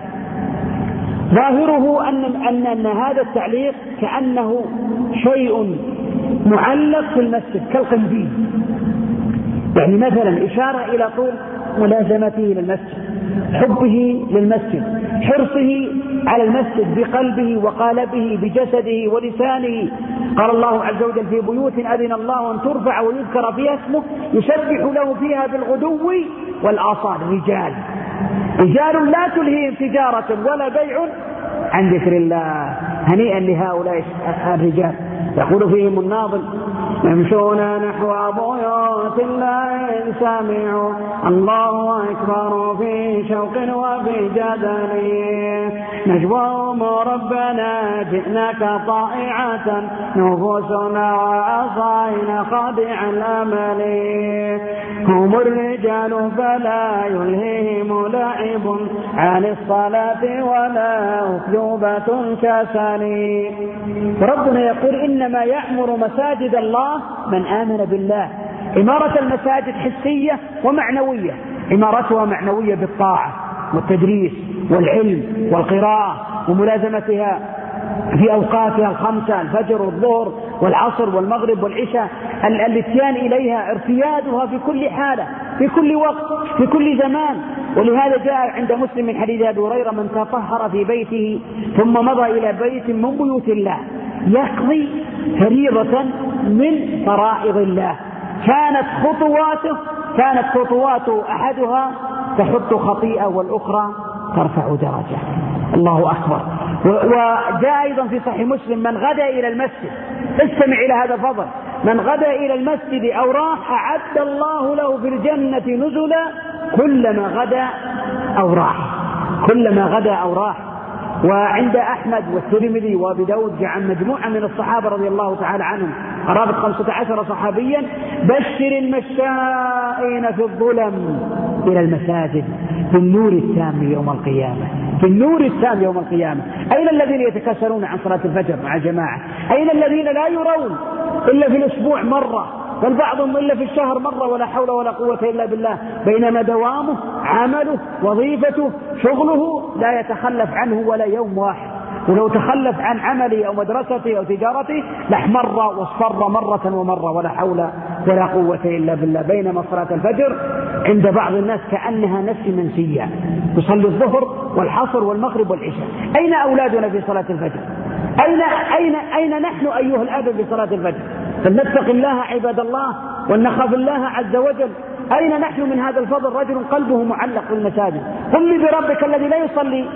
ظاهره أن, أن, أن هذا التعليق كأنه شيء معلق في المسجد كالقنديل، يعني مثلا إشارة إلى طول ملازمته للمسجد، حبه للمسجد، حرصه على المسجد بقلبه وقالبه بجسده ولسانه. قال الله عز وجل: في بيوت أذن الله أن ترفع ويذكر فيها اسمه يسبح له فيها بالغدو والآصال رجال رجال لا تلهيهم تجارة ولا بيع عن ذكر الله. هنيئا لهؤلاء الرجال. يقول فيهم الناظم: يمشون نحو بيوت الله سمعوا الله أكبر في شوق وفي جدل، نجوهم ربنا جئناك طائعة نفوسنا وعصينا خادع الأمل، هم الرجال فلا يلهيهم لعب عن الصلاة ولا أكذوبة كسل. ربنا يقول: إنما يعمر مساجد الله من آمن بالله. عمارة المساجد حسية ومعنوية. عمارتها معنوية بالطاعة والتدريس والعلم والقراءة وملازمتها في أوقاتها الخمسة: الفجر والظهر والعصر والمغرب والعشاء، الاتيان إليها، ارتيادها في كل حالة، في كل وقت، في كل زمان. ولهذا جاء عند مسلم من حديث أبي هريرة: من تطهر في بيته ثم مضى إلى بيت من بيوت الله يقضي فريضة من فرائض الله كانت خطواته كانت خطوات أحدها تحط خطيئة والأخرى ترفع درجة. الله أكبر. وجاء أيضا في صحيح مسلم: من غدا إلى المسجد، استمع إلى هذا الفضل، من غدا إلى المسجد أو راح أعد الله له في الجنة نزلا كلما غدا أو راح، كلما غدا أو راح. وعند أحمد والترمذي وأبي داود جاء عن مجموعة من الصحابة رضي الله تعالى عنهم قرابة خمسة عشر صحابيا: بشر المشائين في الظلم إلى المساجد في النور التام يوم القيامة، في النور التام يوم القيامة. أين الذين يتكاسلون عن صلاة الفجر مع جماعة؟ أين الذين لا يرون إلا في الأسبوع مرة، بل بعضهم إلا في الشهر مرة، ولا حول ولا قوة إلا بالله، بينما دوامه عمله وظيفته شغله لا يتخلف عنه ولا يوم واحد. ولو تخلف عن عمله أو مدرسته أو تجارته لاحمر واصفر مرة ومرة، ولا حول ولا قوة إلا بالله. بينما صلاة الفجر عند بعض الناس كأنها نفس منسية، تصلي الظهر والعصر والمغرب والعشاء. أين أولادنا في صلاة الفجر؟ أين, أين, أين نحن أيها الآباء في صلاة الفجر؟ فلنتق الله عباد الله ولنخاف الله عز وجل. أين نحن من هذا الفضل؟ رجل قلبه معلق في المساجد. قل لي بربك الذي لا يصلي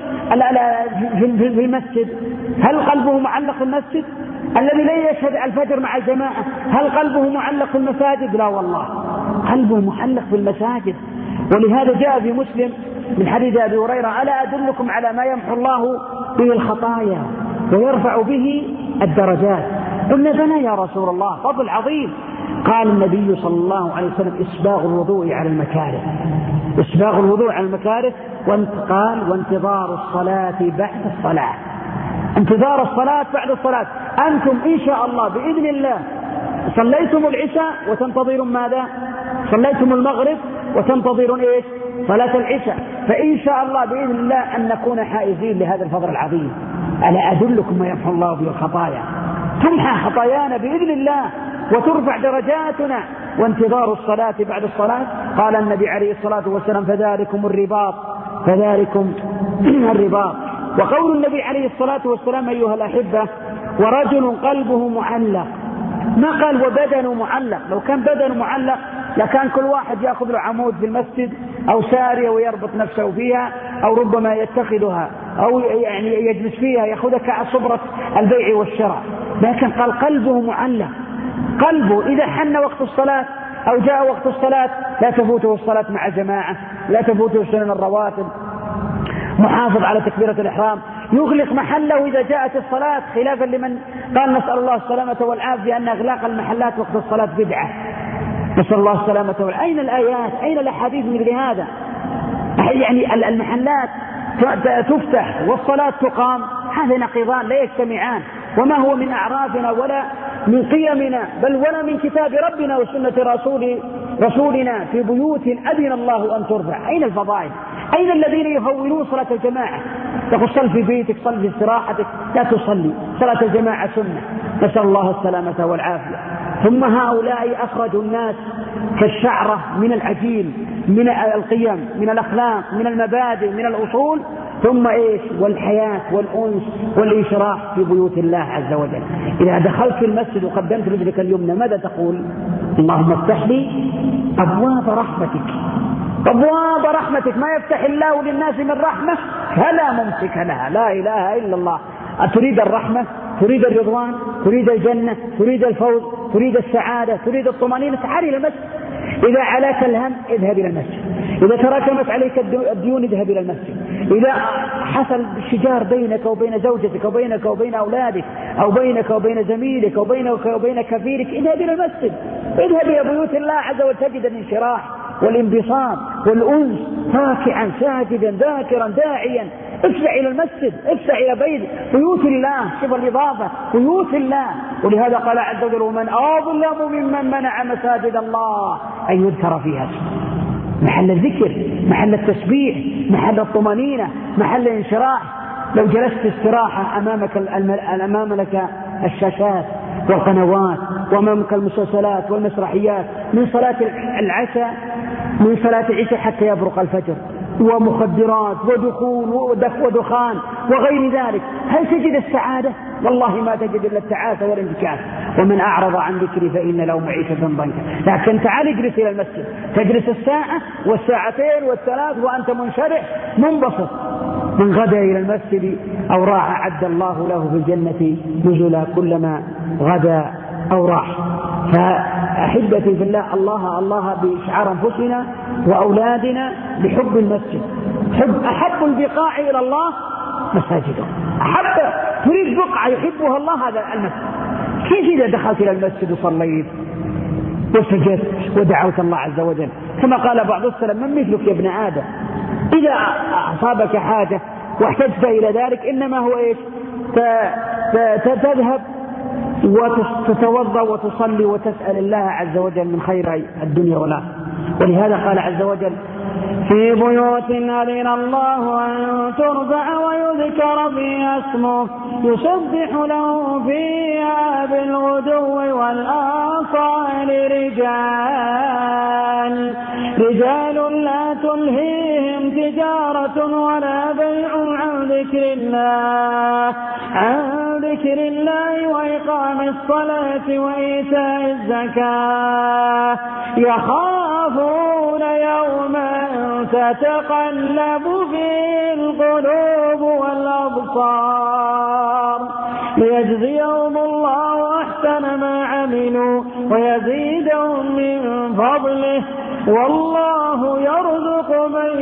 في المسجد، هل قلبه معلق في المسجد؟ الذي لا يشهد الفجر مع الجماعة، هل قلبه معلق في المساجد؟ لا والله، قلبه معلق في المساجد. ولهذا جاء في مسلم من حديث أبي هريرة: ألا أدلكم على ما يمحو الله به الخطايا ويرفع به الدرجات؟ قلنا بلى يا رسول الله، فضل عظيم. قال النبي صلى الله عليه وسلم: إسباغ الوضوء على المكاره، إسباغ الوضوء على المكاره. قال: وانتظار الصلاة بعد الصلاة، انتظار الصلاة بعد الصلاة. أنتم إن شاء الله بإذن الله صليتم العشاء وتنتظرون ماذا؟ صليتم المغرب وتنتظرون إيش؟ صلاة العشاء. فإن شاء الله بإذن الله أن نكون حائزين لهذا الفضل العظيم. ألا أدلكم ما يمحو الله به الخطايا؟ تمحى خطايانا بإذن الله وترفع درجاتنا. وانتظار الصلاة بعد الصلاة. قال النبي عليه الصلاة والسلام: فذلكم الرباط، فذلكم الرباط. وقول النبي عليه الصلاة والسلام أيها الأحبة: ورجل قلبه معلق، ما قال وبدنه معلق. لو كان بدنه معلق لكان كل واحد يأخذ له عمود في المسجد أو سارية ويربط نفسه فيها، أو ربما يتخذها أو يعني يجلس فيها يأخذها كصبرة البيع والشراء. لكن قال قلبه معلق، قلبه إذا حن وقت الصلاة أو جاء وقت الصلاة لا تفوته الصلاة مع جماعة، لا تفوته سنن الرواتب، محافظ على تكبيرة الإحرام، يغلق محله إذا جاءت الصلاة، خلافا لمن قال نسأل الله السلامة والعافية أن إغلاق المحلات وقت الصلاة بدعة. نسأل الله السلامة والعافية. أين الآيات؟ أين الأحاديث مثل هذا؟ يعني المحلات تفتح والصلاة تقام، هذا نقيضان لا يجتمعان، وما هو من أعرافنا ولا من قيمنا، بل ولا من كتاب ربنا وسنة رسول رسولنا في بيوت أذن الله أن ترفع. أين الفضائل؟ أين الذين يهونون صلاة الجماعة؟ تقول صل في بيتك، صل في استراحتك، لا تصلي. صلاة الجماعة سنة، نسأل الله السلامة والعافية. ثم هؤلاء أخرجوا الناس كالشعرة من العجين، من القيم، من الأخلاق، من المبادئ، من الأصول، ثم إيش؟ والحياة والأنس والإنشراح في بيوت الله عز وجل. إذا دخلت في المسجد وقدمت رجلك اليمنى ماذا تقول؟ اللهم افتح لي أبواب رحمتك، أبواب رحمتك. ما يفتح الله للناس من رحمة فلا ممسك لها. لا إله إلا الله. أتريد الرحمة؟ تريد الرضوان؟ تريد الجنة؟ تريد الفوز؟ تريد السعادة؟ تريد الطمأنينة؟ تعال إلى المسجد. إذا علاك الهم اذهب إلى المسجد، إذا تراكمت عليك الديون اذهب إلى المسجد، إذا حصل شجار بينك وبين زوجتك أو بينك وبين أولادك أو بينك وبين زميلك أو بينك وبين كفيرك اذهب إلى المسجد، اذهب إلى بيوت الله عز وجل تجد الانشراح والانبساط والأنس، راكعا ساجدا ذاكرا داعيا. افزع إلى المسجد، افزع إلى بيت بيوت الله. شوف الإضافة، بيوت الله. ولهذا قال عز وجل: ومن أظلم ممن منع مساجد الله أن يذكر فيها اسمه. محل الذكر، محل التسبيح، محل الطمأنينة، محل الانشراح. لو جلست استراحة أمامك أمام لك الشاشات والقنوات وأمامك المسلسلات والمسرحيات من صلاة العشاء من صلاة العشاء حتى يبرق الفجر، ومخدرات ودخون ودخان وغير ذلك، هل تجد السعادة؟ والله ما تجد إلا التعاسة والانتكاس. ومن أعرض عن ذكري فإن له معيشة ضنكا. لكن تعال اجلس إلى المسجد، تجلس الساعة والساعتين والثلاث وأنت منشرح منبسط. من غدا إلى المسجد أو راح أعد الله له في الجنة نزلا كلما غدا أو راح. فأحبتي في الله، الله الله بإشعار أنفسنا وأولادنا بحب المسجد. حب أحب البقاع إلى الله مساجده. أحب تريد بقعة يحبها الله هذا المسجد. كيف إذا دخلت إلى المسجد وصليت وسجدت ودعوت الله عز وجل؟ كما قال بعض السلف: من مثلك يا ابن آدم إذا أصابك حاجة واحتجت إلى ذلك إنما هو إيش؟ تذهب وتتوضأ وتصلي وتسأل الله عز وجل من خير الدنيا والآخرة. ولهذا قال عز وجل: في بيوت أذن الله أن ترفع ويذكر فيها اسمه يسبح له فيها بالغدو والآصال رجال رجال لا تلهيهم تجارة ولا بيع عن ذكر الله عن ذكر الله وإقام الصلاة وإيتاء الزكاة يخافون يوما تتقلب فيه القلوب والأبصار ليجزيهم الله أحسن ما عملوا ويزيدهم من فضله والله يرزق من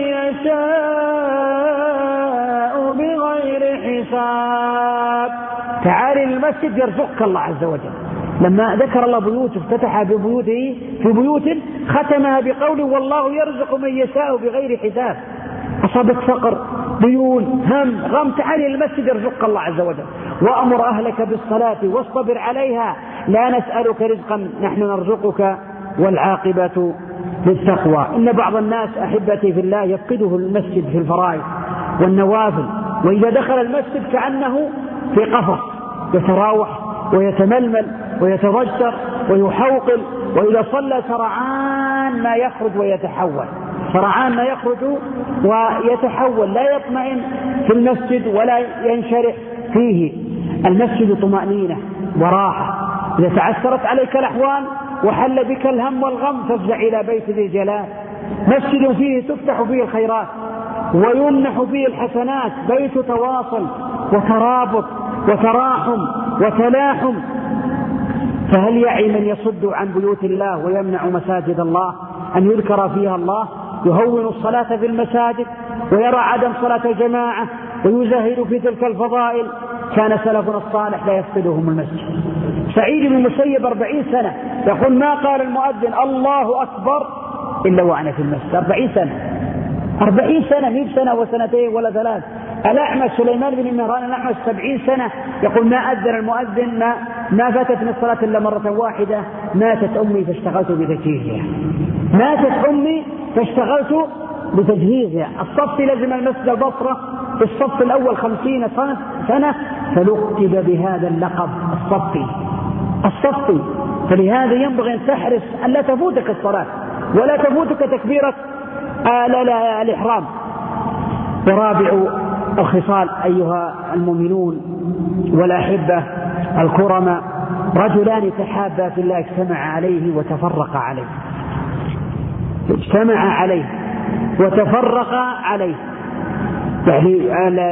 يشاء بغير حساب. تعالي المسجد يرزقك الله عز وجل. لما ذكر الله بيوت افتتح ببيوته في بيوت ختمها بقوله: والله يرزق من يشاء بغير حساب. أصابك فقر، ديون، هم، غم، تعالي المسجد يرزقك الله عز وجل. وأمر أهلك بالصلاة واصطبر عليها لا نسألك رزقا نحن نرزقك والعاقبة للتقوى. إن بعض الناس أحبتي في الله يفقده المسجد في الفرائض والنوافل، وإذا دخل المسجد كأنه في قفص يتراوح ويتململ ويتضجر ويحوقل، وإذا صلى سرعان ما يخرج ويتحول سرعان ما يخرج ويتحول لا يطمئن في المسجد ولا ينشرح فيه. المسجد طمأنينة وراحة. إذا تعثرت عليك الأحوال وحل بك الهم والغم فافزع إلى بيت ذي الجلال. مسجد فيه تفتح فيه الخيرات ويمنح فيه الحسنات، بيت تواصل وترابط وتراحم وتلاحم. فهل يعي من يصد عن بيوت الله ويمنع مساجد الله أن يذكر فيها الله؟ يهون الصلاة في المساجد ويرى عدم صلاة الجماعة ويزهد في تلك الفضائل. كان سلفنا الصالح لا يفقدهم المسجد. سعيد بن المسيب أربعين سنة يقول: ما قال المؤذن الله أكبر إلا وأنا في المسجد. أربعين سنة أربعين سنة مئة سنة وسنتين ولا ثلاث. الأعمش سليمان بن مهران الأعمش سبعين سنة يقول: ما أذن المؤذن ما, ما فاتتني الصلاة إلا مرة واحدة، ماتت أمي فاشتغلت بتجهيزها. ماتت أمي فاشتغلت بتجهيزها. الصف لزم المسجد البصرة في الصف الأول خمسين سنة فلقب بهذا اللقب الصفي الصفي. فلهذا ينبغي أن تحرص أن لا تفوتك الصلاة ولا تفوتك تكبيرة الإحرام. ورابع الخصال أيها المؤمنون والأحبة الكرماء: رجلان تحابا في الله اجتمع عليه وتفرق عليه اجتمع عليه وتفرق عليه يعني.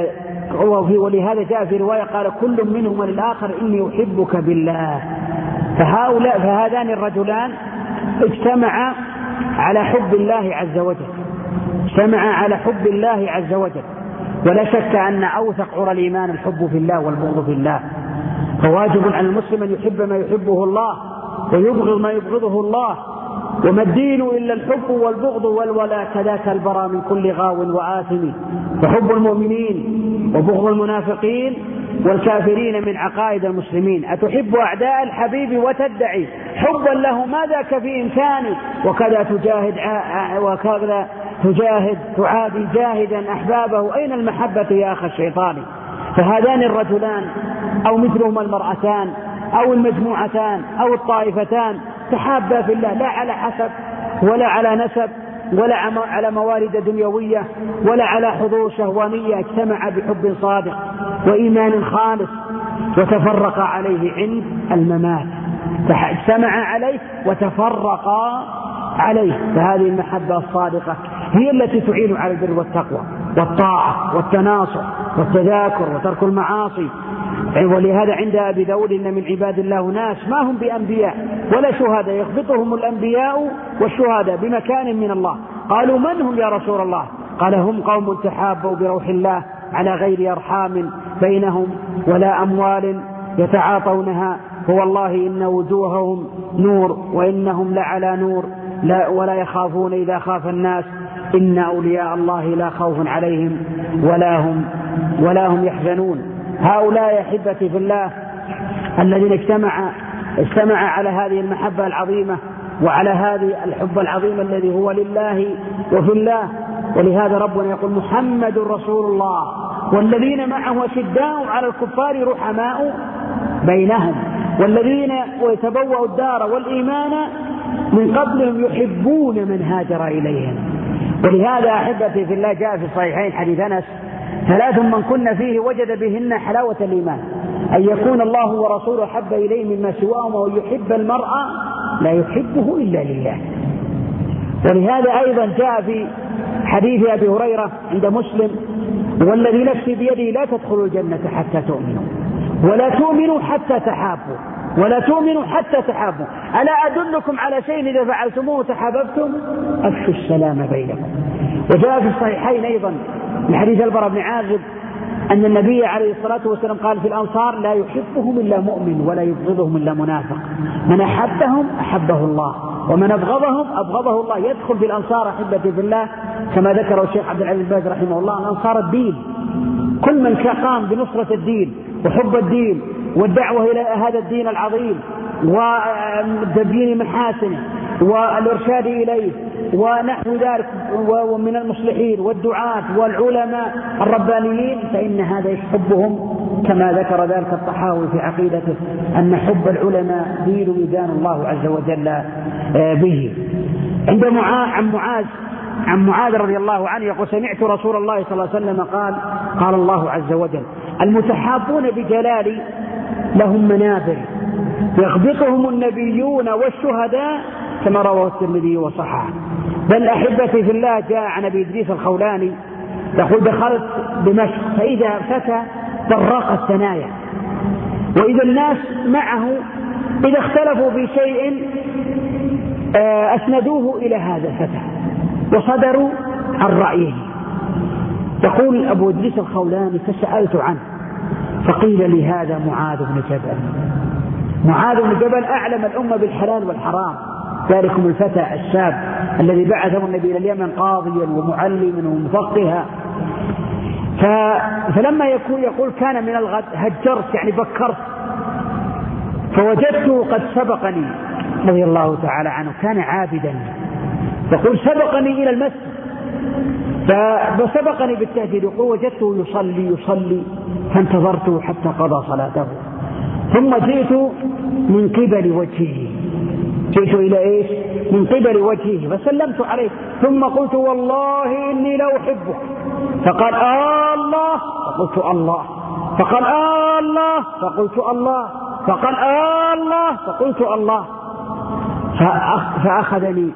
ولهذا جاء في رواية قال: كل منهما للآخر إني أحبك بالله. فهؤلاء فهذان الرجلان اجتمعا على حب الله عز وجل اجتمعا على حب الله عز وجل. ولا شك أن أوثق عرى الإيمان الحب في الله والبغض في الله. فواجب على المسلم أن يحب ما يحبه الله ويبغض ما يبغضه الله. وما الدين إلا الحب والبغض والولاء، كذاك البراء من كل غاو وآثم. فحب المؤمنين وبغض المنافقين والكافرين من عقائد المسلمين. أتحب أعداء الحبيب وتدعي حبا له ما ذاك في إمكاني، وكذا تجاهد وكذا تجاهد تعادي جاهدا أحبابه. أين المحبة يا أخي الشيطان؟ فهذان الرجلان أو مثلهما المرأتان أو المجموعتان أو الطائفتان تحابا في الله لا على حسب ولا على نسب ولا على موارد دنيوية ولا على حظوظ شهوانية، اجتمع بحب صادق وإيمان خالص وتفرق عليه عند الممات، اجتمع عليه وتفرقا عليه. فهذه المحبة الصادقة هي التي تعين على البر والتقوى والطاعة والتناصر والتذاكر وترك المعاصي. ولهذا عند أبي داود إن من عباد الله ناس ما هم بأنبياء ولا شهداء يخبطهم الأنبياء والشهداء بمكان من الله. قالوا من هم يا رسول الله؟ قال هم قوم تحابوا بروح الله على غير أرحام بينهم ولا أموال يتعاطونها، فوالله إن وجوههم نور وإنهم لعلى نور لا ولا يخافون إذا خاف الناس، إن أولياء الله لا خوف عليهم ولا هم ولا هم يحزنون. هؤلاء أحبتي في الله الذين اجتمع اجتمع على هذه المحبة العظيمة وعلى هذه الحب العظيم الذي هو لله وفي الله. ولهذا ربنا يقول محمد رسول الله والذين معه أشداء على الكفار رحماء بينهم والذين يتبوأوا الدار والإيمان من قبلهم يحبون من هاجر إليهم. ولهذا أحبتي في الله جاء في الصحيحين حديث أنس ثلاث من كن فيه وجد بهن حلاوة الإيمان، أن يكون الله ورسوله حب إليه مما سواهم وأن يحب المرء لا يحبه إلا لله. ولهذا أيضا جاء في حديث أبي هريرة عند مسلم والذي نفسي بيده لا تدخلوا الجنة حتى تؤمنوا ولا تؤمنوا حتى تحابوا ولا تؤمنوا حتى تحابوا، ألا أدلكم على شيء إذا فعلتموه تحاببتم؟ أفشوا السلام بينكم. وجاء في الصحيحين أيضا من حديث البراء بن عازب أن النبي عليه الصلاة والسلام قال في الأنصار لا يحبهم إلا مؤمن ولا يبغضهم إلا منافق، من أحبهم أحبه الله ومن أبغضهم أبغضه الله. يدخل في الأنصار أحبتي في الله كما ذكره الشيخ عبد العزيز باز رحمه الله الأنصار الدين، كل من قام بنصرة الدين وحب الدين والدعوة إلى هذا الدين العظيم وتبيين محاسنه والإرشاد إليه ونحو ذلك ومن المصلحين والدعاة والعلماء الربانيين، فإن هذا يحبهم كما ذكر ذلك الطحاوي في عقيدته أن حب العلماء دين يدان الله عز وجل به. عند عن معاذ عن معاذ رضي الله عنه يقول سمعت رسول الله صلى الله عليه وسلم قال قال الله عز وجل المتحابون بجلالي لهم منابر يغبطهم النبيون والشهداء كما رواه الترمذي وصححه. بل أحبتي في الله جاء عن أبي إدريس الخولاني يقول دخلت دمشق فإذا فتى طرق الثنايا وإذا الناس معه إذا اختلفوا في شيء أسندوه إلى هذا الفتى وصدروا عن رأيه. يقول أبو إدريس الخولاني فسألت عنه فقيل لي هذا معاذ بن جبل. معاذ بن جبل أعلم الأمة بالحلال والحرام، ذلكم الفتى الشاب الذي بعثه النبي إلى اليمن قاضيا ومعلما ومفقها. فلما يقول, يقول كان من الغد هجرت يعني بكرت فوجدته قد سبقني رضي الله تعالى عنه، كان عابدا يقول سبقني إلى المسجد فسبقني بالتهجير، يقول وجدته يصلي يصلي فانتظرته حتى قضى صلاته ثم جئت من قبل وجهه جئت إلى إيش من قبل وجهه فسلمت عليه ثم قلت والله إني لا أحبك فقال آه الله فقلت الله فقال آه الله فقلت الله فقال آه الله فقلت الله فأخذني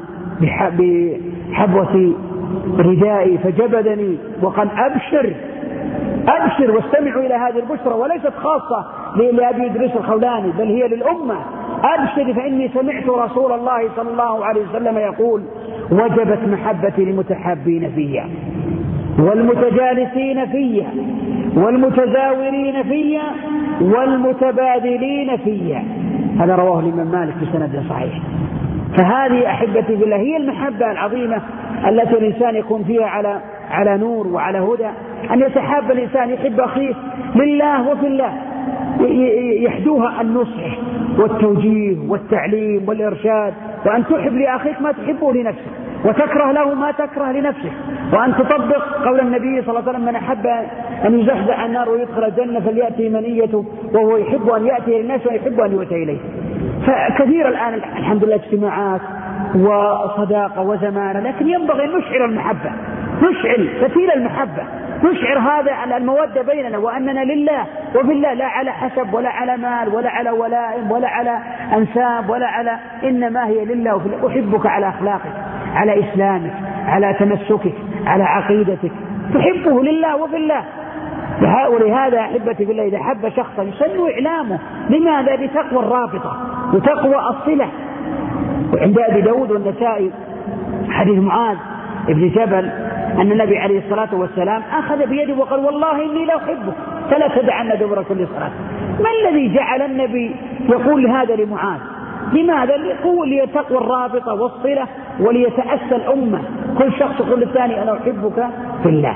بحبوة ردائي فجبدني وقال أبشر أبشر واستمعوا إلى هذه البشرى وليست خاصة لأبي إدريس الخولاني بل هي للأمة. أبشر فإني سمعت رسول الله صلى الله عليه وسلم يقول وجبت محبتي للمتحابين فيها والمتجالسين فيها والمتزاورين فيها والمتبادلين فيها. هذا رواه الإمام مالك بسند صحيح. فهذه أحبتي بالله هي المحبة العظيمة التي الإنسان يكون فيها على على نور وعلى هدى، أن يتحاب الإنسان يحب أخيه لله وفي الله، يحدوها النصح والتوجيه والتعليم والإرشاد، وأن تحب لأخيك ما تحبه لنفسك وتكره له ما تكره لنفسك، وأن تطبق قول النبي صلى الله عليه وسلم من أحب أن يزحزح عن النار ويدخل الجنة فليأتي منيته وهو يحب أن يأتي للناس ويحب أن يؤتى إليه. فكثير الآن الحمد لله اجتماعات وصداقة وزمانة، لكن ينبغي أن نشعر المحبة، نشعل فتيل المحبة، نشعر هذا المودة بيننا وأننا لله وفي الله، لا على حسب ولا على مال ولا على ولائم ولا على أنساب ولا على، إنما هي لله وفي الله. أحبك على أخلاقك، على إسلامك، على تمسكك، على عقيدتك، تحبه لله وفي الله. ولهذا أحبتي بالله إذا حب شخصا يسن إعلامه. لماذا؟ بتقوى الرابطة وتقوى الصلة. وعند أبي داود والنسائي حديث معاذ ابن جبل أن النبي عليه الصلاة والسلام أخذ بيده وقال والله إني لا أحبك فلا تدعن دبر كل صلاة. ما الذي جعل النبي يقول هذا لمعاذ؟ لماذا؟ يقول لتقوى الرابطة والصلة وليتأسى الأمة، كل شخص يقول للثاني أنا أحبك في الله.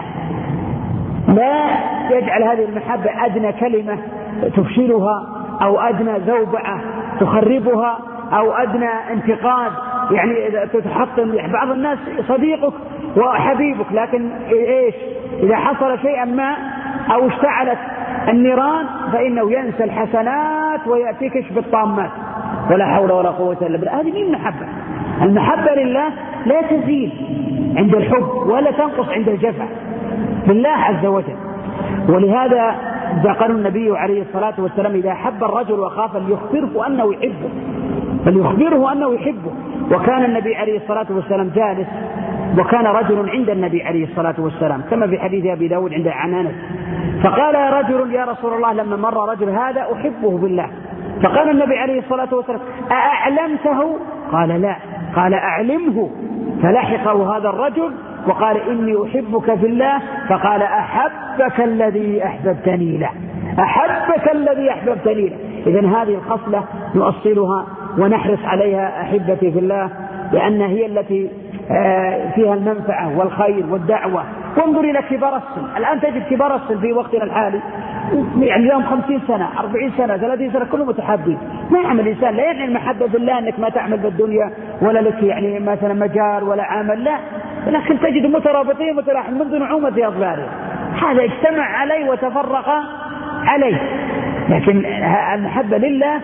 لا يجعل هذه المحبة أدنى كلمة تفشلها أو أدنى زوبعة تخربها أو أدنى انتقاد، يعني تتحطم. بعض الناس صديقك وحبيبك، لكن إيش إذا حصل شيئا ما أو اشتعلت النيران فإنه ينسى الحسنات ويأتيكش بالطامات، ولا حول ولا قوة إلا بالله. هذه مين محبة؟ المحبة لله لا تزيد عند الحب ولا تنقص عند الجفا لله عز وجل. ولهذا قال النبي عليه الصلاة والسلام إذا حب الرجل وخاف فليخبره أنه يحبه، فليخبره أنه يحبه. وكان النبي عليه الصلاة والسلام جالس، وكان رجل عند النبي عليه الصلاة والسلام كما في حديث أبي داود عند عنانة، فقال يا رجل يا رسول الله لما مر رجل هذا أحبه بالله، فقال النبي عليه الصلاة والسلام أأعلمته؟ قال لا. قال أعلمه. فلحقه هذا الرجل وقال إني أحبك في الله، فقال أحبك الذي أحببتني له، أحبك الذي أحببتني له. إذن هذه الخصلة نؤصلها ونحرص عليها أحبتي في الله، لأن هي التي فيها المنفعة والخير والدعوة. وانظر إلى كبار السن، الآن تجد كبار السن في وقتنا الحالي يعني اليوم خمسين سنة أربعين سنة ثلاثين سنة كلهم متحابين. ما يعمل الإنسان، لا يعني المحبة في الله أنك ما تعمل بالدنيا ولا لك يعني مثلا مجال ولا عمل، لا، لكن تجد مترابطين متلاحمين منذ نعومة أظفارهم، هذا اجتمع عليه وتفرق عليه. لكن المحبة لله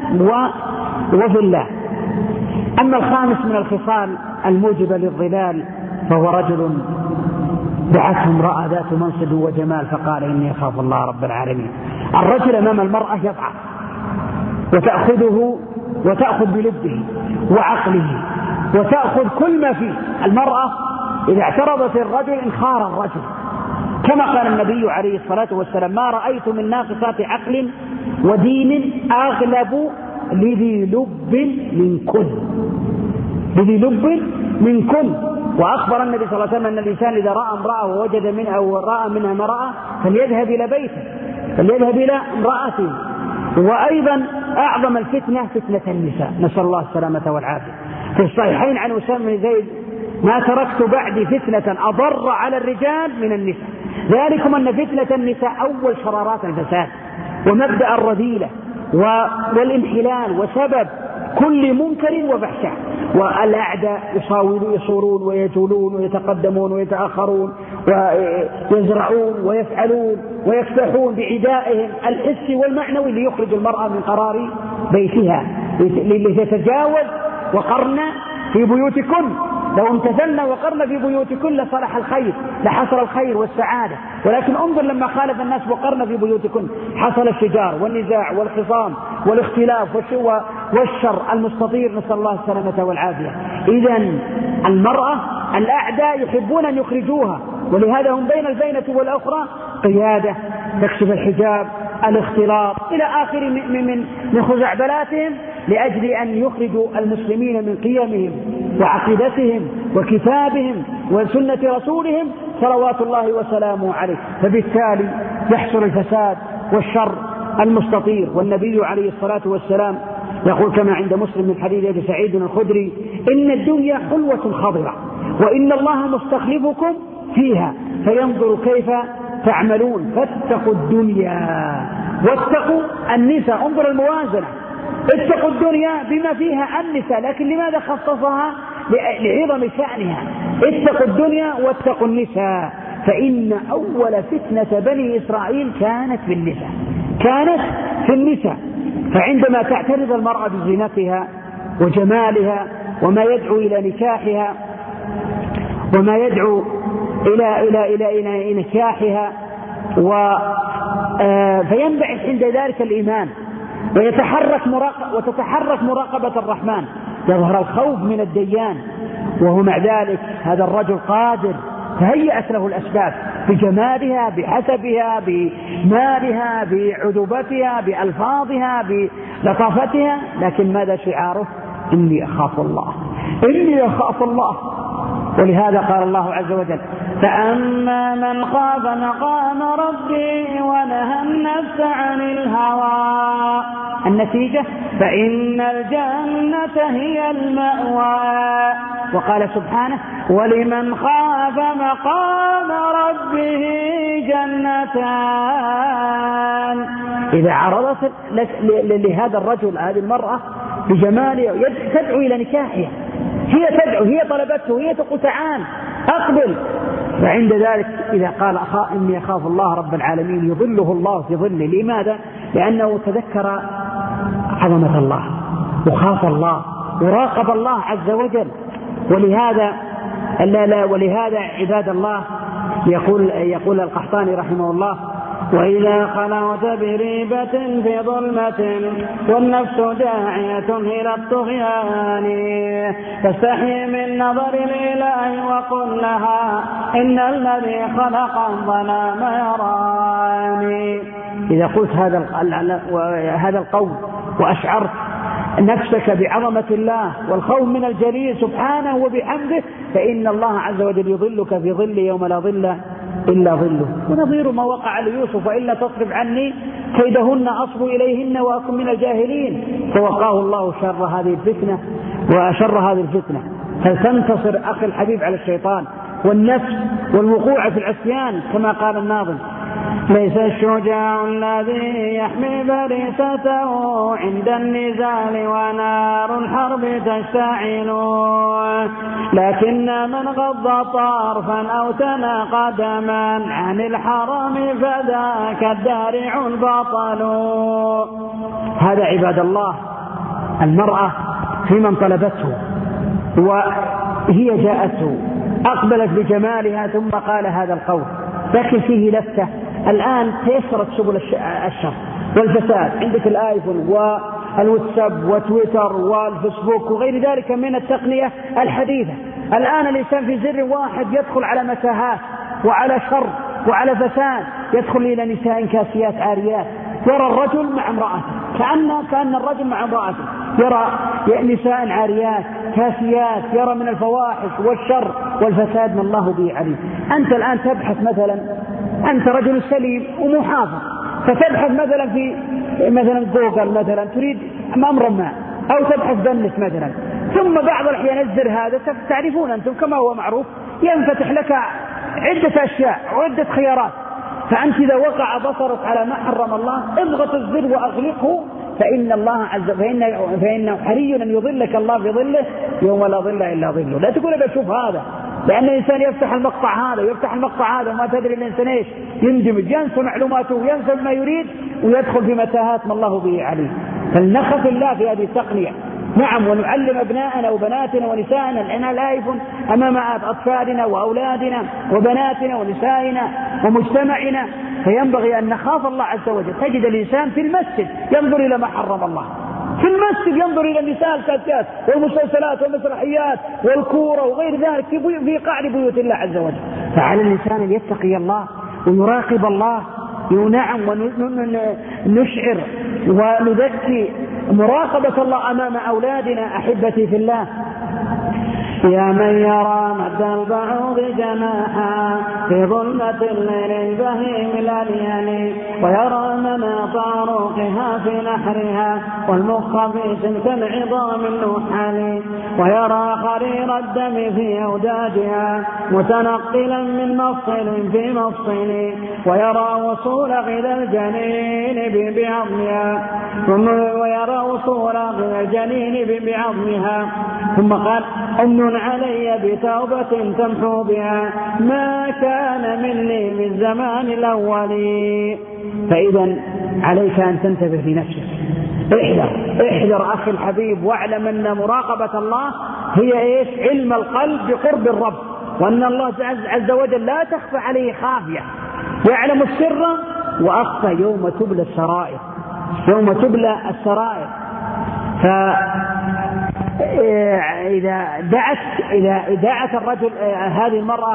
وفي الله. أما الخامس من الخصال الموجبة للظلال فهو رجل دعته امرأة ذات منصب وجمال فقال إني أخاف الله رب العالمين. الرجل أمام المرأة يضعف وتأخذه وتأخذ بلبه وعقله وتأخذ كل ما فيه. المرأة إذا اعترضت الرجل انخار الرجل، كما قال النبي عليه الصلاة والسلام ما رأيت من ناقصات عقل ودين أغلب لذي لب منكن، لذي لب منكن. وأخبر النبي صلى الله عليه وسلم أن الإنسان إذا رأى امرأة ووجد منها أو رأى منها امرأة فليذهب إلى بيته، فليذهب إلى امرأته. وأيضا أعظم الفتنة فتنة النساء، نسأل الله السلامة والعافية. في الصحيحين عن أسامة بن زيد ما تركت بعدي فتنة أضر على الرجال من النساء، ذلكم أن فتنة النساء أول شرارات الفساد ومبدأ الرذيلة والانحلال وسبب كل منكر وفحشاء. والأعداء يصورون ويجولون ويتقدمون ويتأخرون ويزرعون ويفعلون ويكفحون بعدائهم الحسي والمعنوي ليخرج المرأة من قرار بيتها لتتجاوز. وقرن في بيوتكن، لو امتثلنا وقرن في بيوتكن لصلح الخير، لحصل الخير والسعادة. ولكن انظر لما خالف الناس وقرن في بيوتكن حصل الشجار والنزاع والخصام والاختلاف والشر المستطير، نسأل الله السلامة والعافية. إذن المرأة الأعداء يحبون أن يخرجوها، ولهذا هم بين البينة والأخرى قيادة، تكشف الحجاب، الاختلاط إلى آخر من, من, من خزعبلاتهم، لأجل أن يخرجوا المسلمين من قيمهم وعقيدتهم وكتابهم وسنة رسولهم صلوات الله وسلامه عليه. فبالتالي يحصل الفساد والشر المستطير. والنبي عليه الصلاة والسلام يقول كما عند مسلم من حديث أبي سعيد الخدري إن الدنيا حلوة خضرة وإن الله مستخلفكم فيها فينظر كيف تعملون فاتقوا الدنيا واتقوا النساء. انظر الموازنة، اتقوا الدنيا بما فيها النساء، لكن لماذا خصصها؟ لعظم شأنها. اتقوا الدنيا واتقوا النساء، فإن أول فتنة بني إسرائيل كانت في النساء، كانت في النساء. فعندما تعترض المرأة بزينتها وجمالها وما يدعو إلى نكاحها وما يدعو إلى إلى إلى إلى نكاحها و فينبعث عند ذلك الإيمان ويتحرك مراقب وتتحرك مراقبة الرحمن، يظهر الخوف من الديان، وهو مع ذلك هذا الرجل قادر، تهيأت له الأسباب بجمالها بحسبها بمالها بعذوبتها بألفاظها بلطافتها، لكن ماذا شعاره؟ إني أخاف الله، إني أخاف الله. ولهذا قال الله عز وجل: فأما من خاف مقام ربه ونهى النفس عن الهوى، النتيجة فإن الجنة هي المأوى. وقال سبحانه: ولمن خاف مقام ربه جنتان. إذا عرضت لهذا الرجل هذه المرأة بجمالها تدعو إلى نكاحها، هي تدعو، هي طلبته، هي تقول تعال أقبل، وعند ذلك إذا قال إني أخاف الله رب العالمين يظله الله في ظله. لماذا؟ لأنه تذكر عظمة الله وخاف الله وراقب الله عز وجل. ولهذا لا لا ولهذا عباد الله يقول يقول القحطاني رحمه الله: وإذا خلوت بريبة في ظلمة والنفس داعية إلى الطغيان فاستحي من نظر الإله وقل لها إن الذي خلق الظلام يراني. إذا قلت هذا هذا القول وأشعرت نفسك بعظمة الله والخوف من الجليل سبحانه وبحمده، فإن الله عز وجل يظلك في ظل يوم لا ظل إلا ظله. ونظير ما وقع ليوسف: إلا تصرف عني كيدهن أصب إليهن وأكن من الجاهلين. فوقاه الله شر هذه الفتنة وشر هذه الفتنة. هل تنتصر أخي الحبيب على الشيطان والنفس والوقوع في العصيان؟ كما قال الناظم: ليس الشجاع الذي يحمي فريسته عند النزال ونار الحرب تشتعل، لكن من غض طرفا أو تنى قدما عن الحرم فذاك الدارع البطل. هذا عباد الله المرأة في من طلبته وهي جاءته أقبلت بجمالها ثم قال هذا القول، لكن فيه لفتة. الآن تيسرت سبل الشر والفساد، عندك الآيفون والواتساب وتويتر والفيسبوك وغير ذلك من التقنية الحديثة. الآن الإنسان في زر واحد يدخل على مساهات وعلى شر وعلى فساد، يدخل إلى نساء كاسيات عاريات، يرى الرجل مع امرأته كأن كأن الرجل مع امرأته، يرى نساء عاريات كاسيات، يرى من الفواحش والشر والفساد ما الله به عليم. أنت الآن تبحث مثلا، أنت رجل سليم ومحافظ، فتبحث مثلا في مثلا جوجل مثلا تريد أمر ما، أو تبحث بنت مثلا، ثم بعض الأحيان الزر هذا تعرفون أنتم كما هو معروف ينفتح لك عدة أشياء وعدة خيارات، فأنت إذا وقع بصرك على ما حرم الله اضغط الزر وأغلقه، فإن الله عز فإن فإنه حري أن يظلك الله في ظله يوم لا ظل إلا ظله. لا تقول بشوف هذا، لأن الإنسان يفتح المقطع هذا ويفتح المقطع هذا وما تدري الإنسان إيش يندمج، ينسى معلوماته وينسى ما يريد ويدخل في متاهات ما الله به عليه. فلنخف الله في هذه التقنية، نعم، ونعلم أبناءنا وبناتنا ونسائنا العناية الآيفون أمام أطفالنا وأولادنا وبناتنا ونسائنا ومجتمعنا. فينبغي أن نخاف الله عز وجل. تجد الإنسان في المسجد ينظر إلى ما حرم الله، في المسجد ينظر إلى النساء الكاسيات والمسلسلات والمسرحيات والكورة وغير ذلك في قاع بيوت الله عز وجل. فعلى الإنسان أن يتقي الله ويراقب الله، ونعم ونشعر ونذكي مراقبة الله أمام أولادنا. أحبتي في الله، يا من يرى مد البعوض جناحا في ظلمة الليل البهيم الأليل، ويرى مناط عروقها في نحرها والمخ في سمك العظام النحل، ويرى خرير الدم في أوداجها متنقلا من مفصل في مفصل، ويرى وصول غذا الجنين بعظمها ويرى وصول غذا الجنين بعظمها. ثم قال: أمن علي بتوبة تمحو بها ما كان مني من زمان الأول. فإذا عليك أن تنتبه لنفسك، احذر احذر أخي الحبيب، واعلم أن مراقبة الله هي إيش؟ علم القلب بقرب الرب، وأن الله عز وجل لا تخفى عليه خافية، يعلم السر وأخفى يوم تبلى السرائر، يوم تبلى السرائر. فإذا دعت إذا دعت الرجل هذه المرأة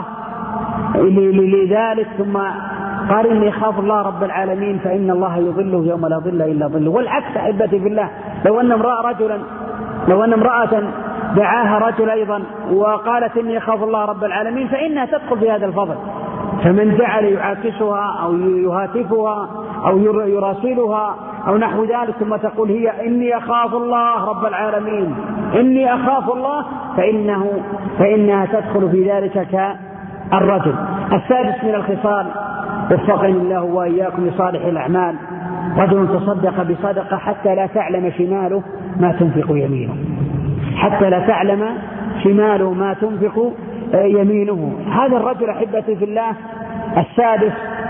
لذلك ثم قال إني أخاف الله رب العالمين فإن الله يظله يوم لا ظل إلا ظله. والعكس أحبتي في الله، لو أن امرأة رجلا لو أن امرأة دعاها رجل أيضا وقالت إني أخاف الله رب العالمين فإنها تدخل في هذا الفضل. فمن جعل يعاكسها أو يهاتفها أو يراسلها أو نحو ذلك ثم تقول هي إني أخاف الله رب العالمين إني أخاف الله، فإنه فإنها تدخل في ذلك كالرجل. السادس من الخصال وفقني الله وإياكم لصالح الأعمال، رجل تصدق بصدقة حتى لا تعلم شماله ما تنفق يمينه، حتى لا تعلم شماله ما تنفق يمينه. هذا الرجل أحبتي في الله السادس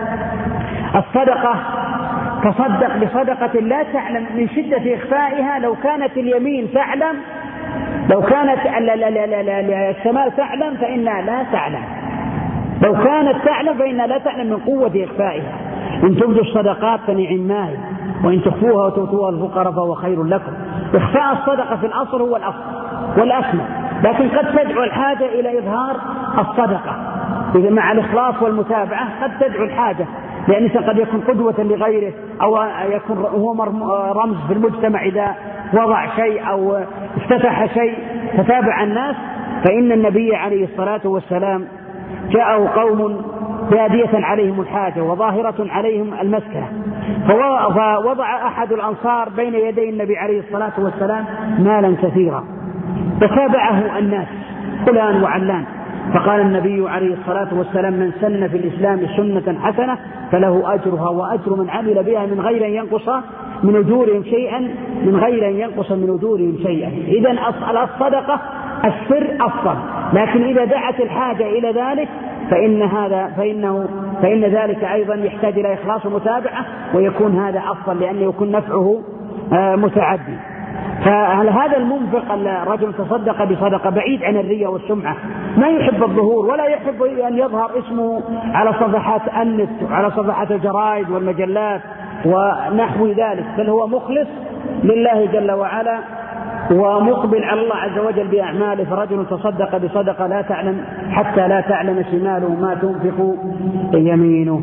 الصدقة، تصدق بصدقة لا تعلم من شدة إخفائها. لو كانت اليمين تعلم لو كانت الشمال تعلم فإنها لا تعلم، لو كانت تعلم فإنها لا تعلم من قوة إخفائها. إن تبدوا الصدقات فنعم ما هي، وإن تخفوها وتؤتوها الفقراء فهو خير لكم. إخفاء الصدقة في الأصل هو الأصل والأكمل، لكن قد تدعو الحاجة إلى إظهار الصدقة إذا مع الإخلاص والمتابعة، قد تدعو الحاجة، لأن قد يكون قدوة لغيره أو يكون هو رمز في المجتمع إذا وضع شيء أو افتتح شيء فتابع الناس. فإن النبي عليه الصلاة والسلام جاءه قوم بادية عليهم الحاجة وظاهرة عليهم المسكنة، فوضع أحد الأنصار بين يدي النبي عليه الصلاة والسلام مالا كثيرا، وتابعه الناس فلان وعلان، فقال النبي عليه الصلاة والسلام من سن في الإسلام سنة حسنة فله أجرها وأجر من عمل بها من غير أن ينقص من أجورهم شيئا من غير أن ينقص من أجورهم شيئا. إذن الصدقة السر أفضل، لكن إذا دعت الحاجة إلى ذلك فإن هذا فإنه فإن ذلك أيضا يحتاج إلى إخلاص ومتابعة، ويكون هذا أفضل لأنه يكون نفعه متعدي. فهل هذا المنفق الرجل تصدق بصدقة بعيد عن الرياء والسمعة، ما يحب الظهور ولا يحب أن يظهر اسمه على صفحات النت وعلى صفحات الجرائد والمجلات ونحو ذلك، بل هو مخلص لله جل وعلا ومقبل على الله عز وجل بأعماله. فرجل تصدق بصدقة لا تعلم حتى لا تعلم شماله ما تنفق يمينه.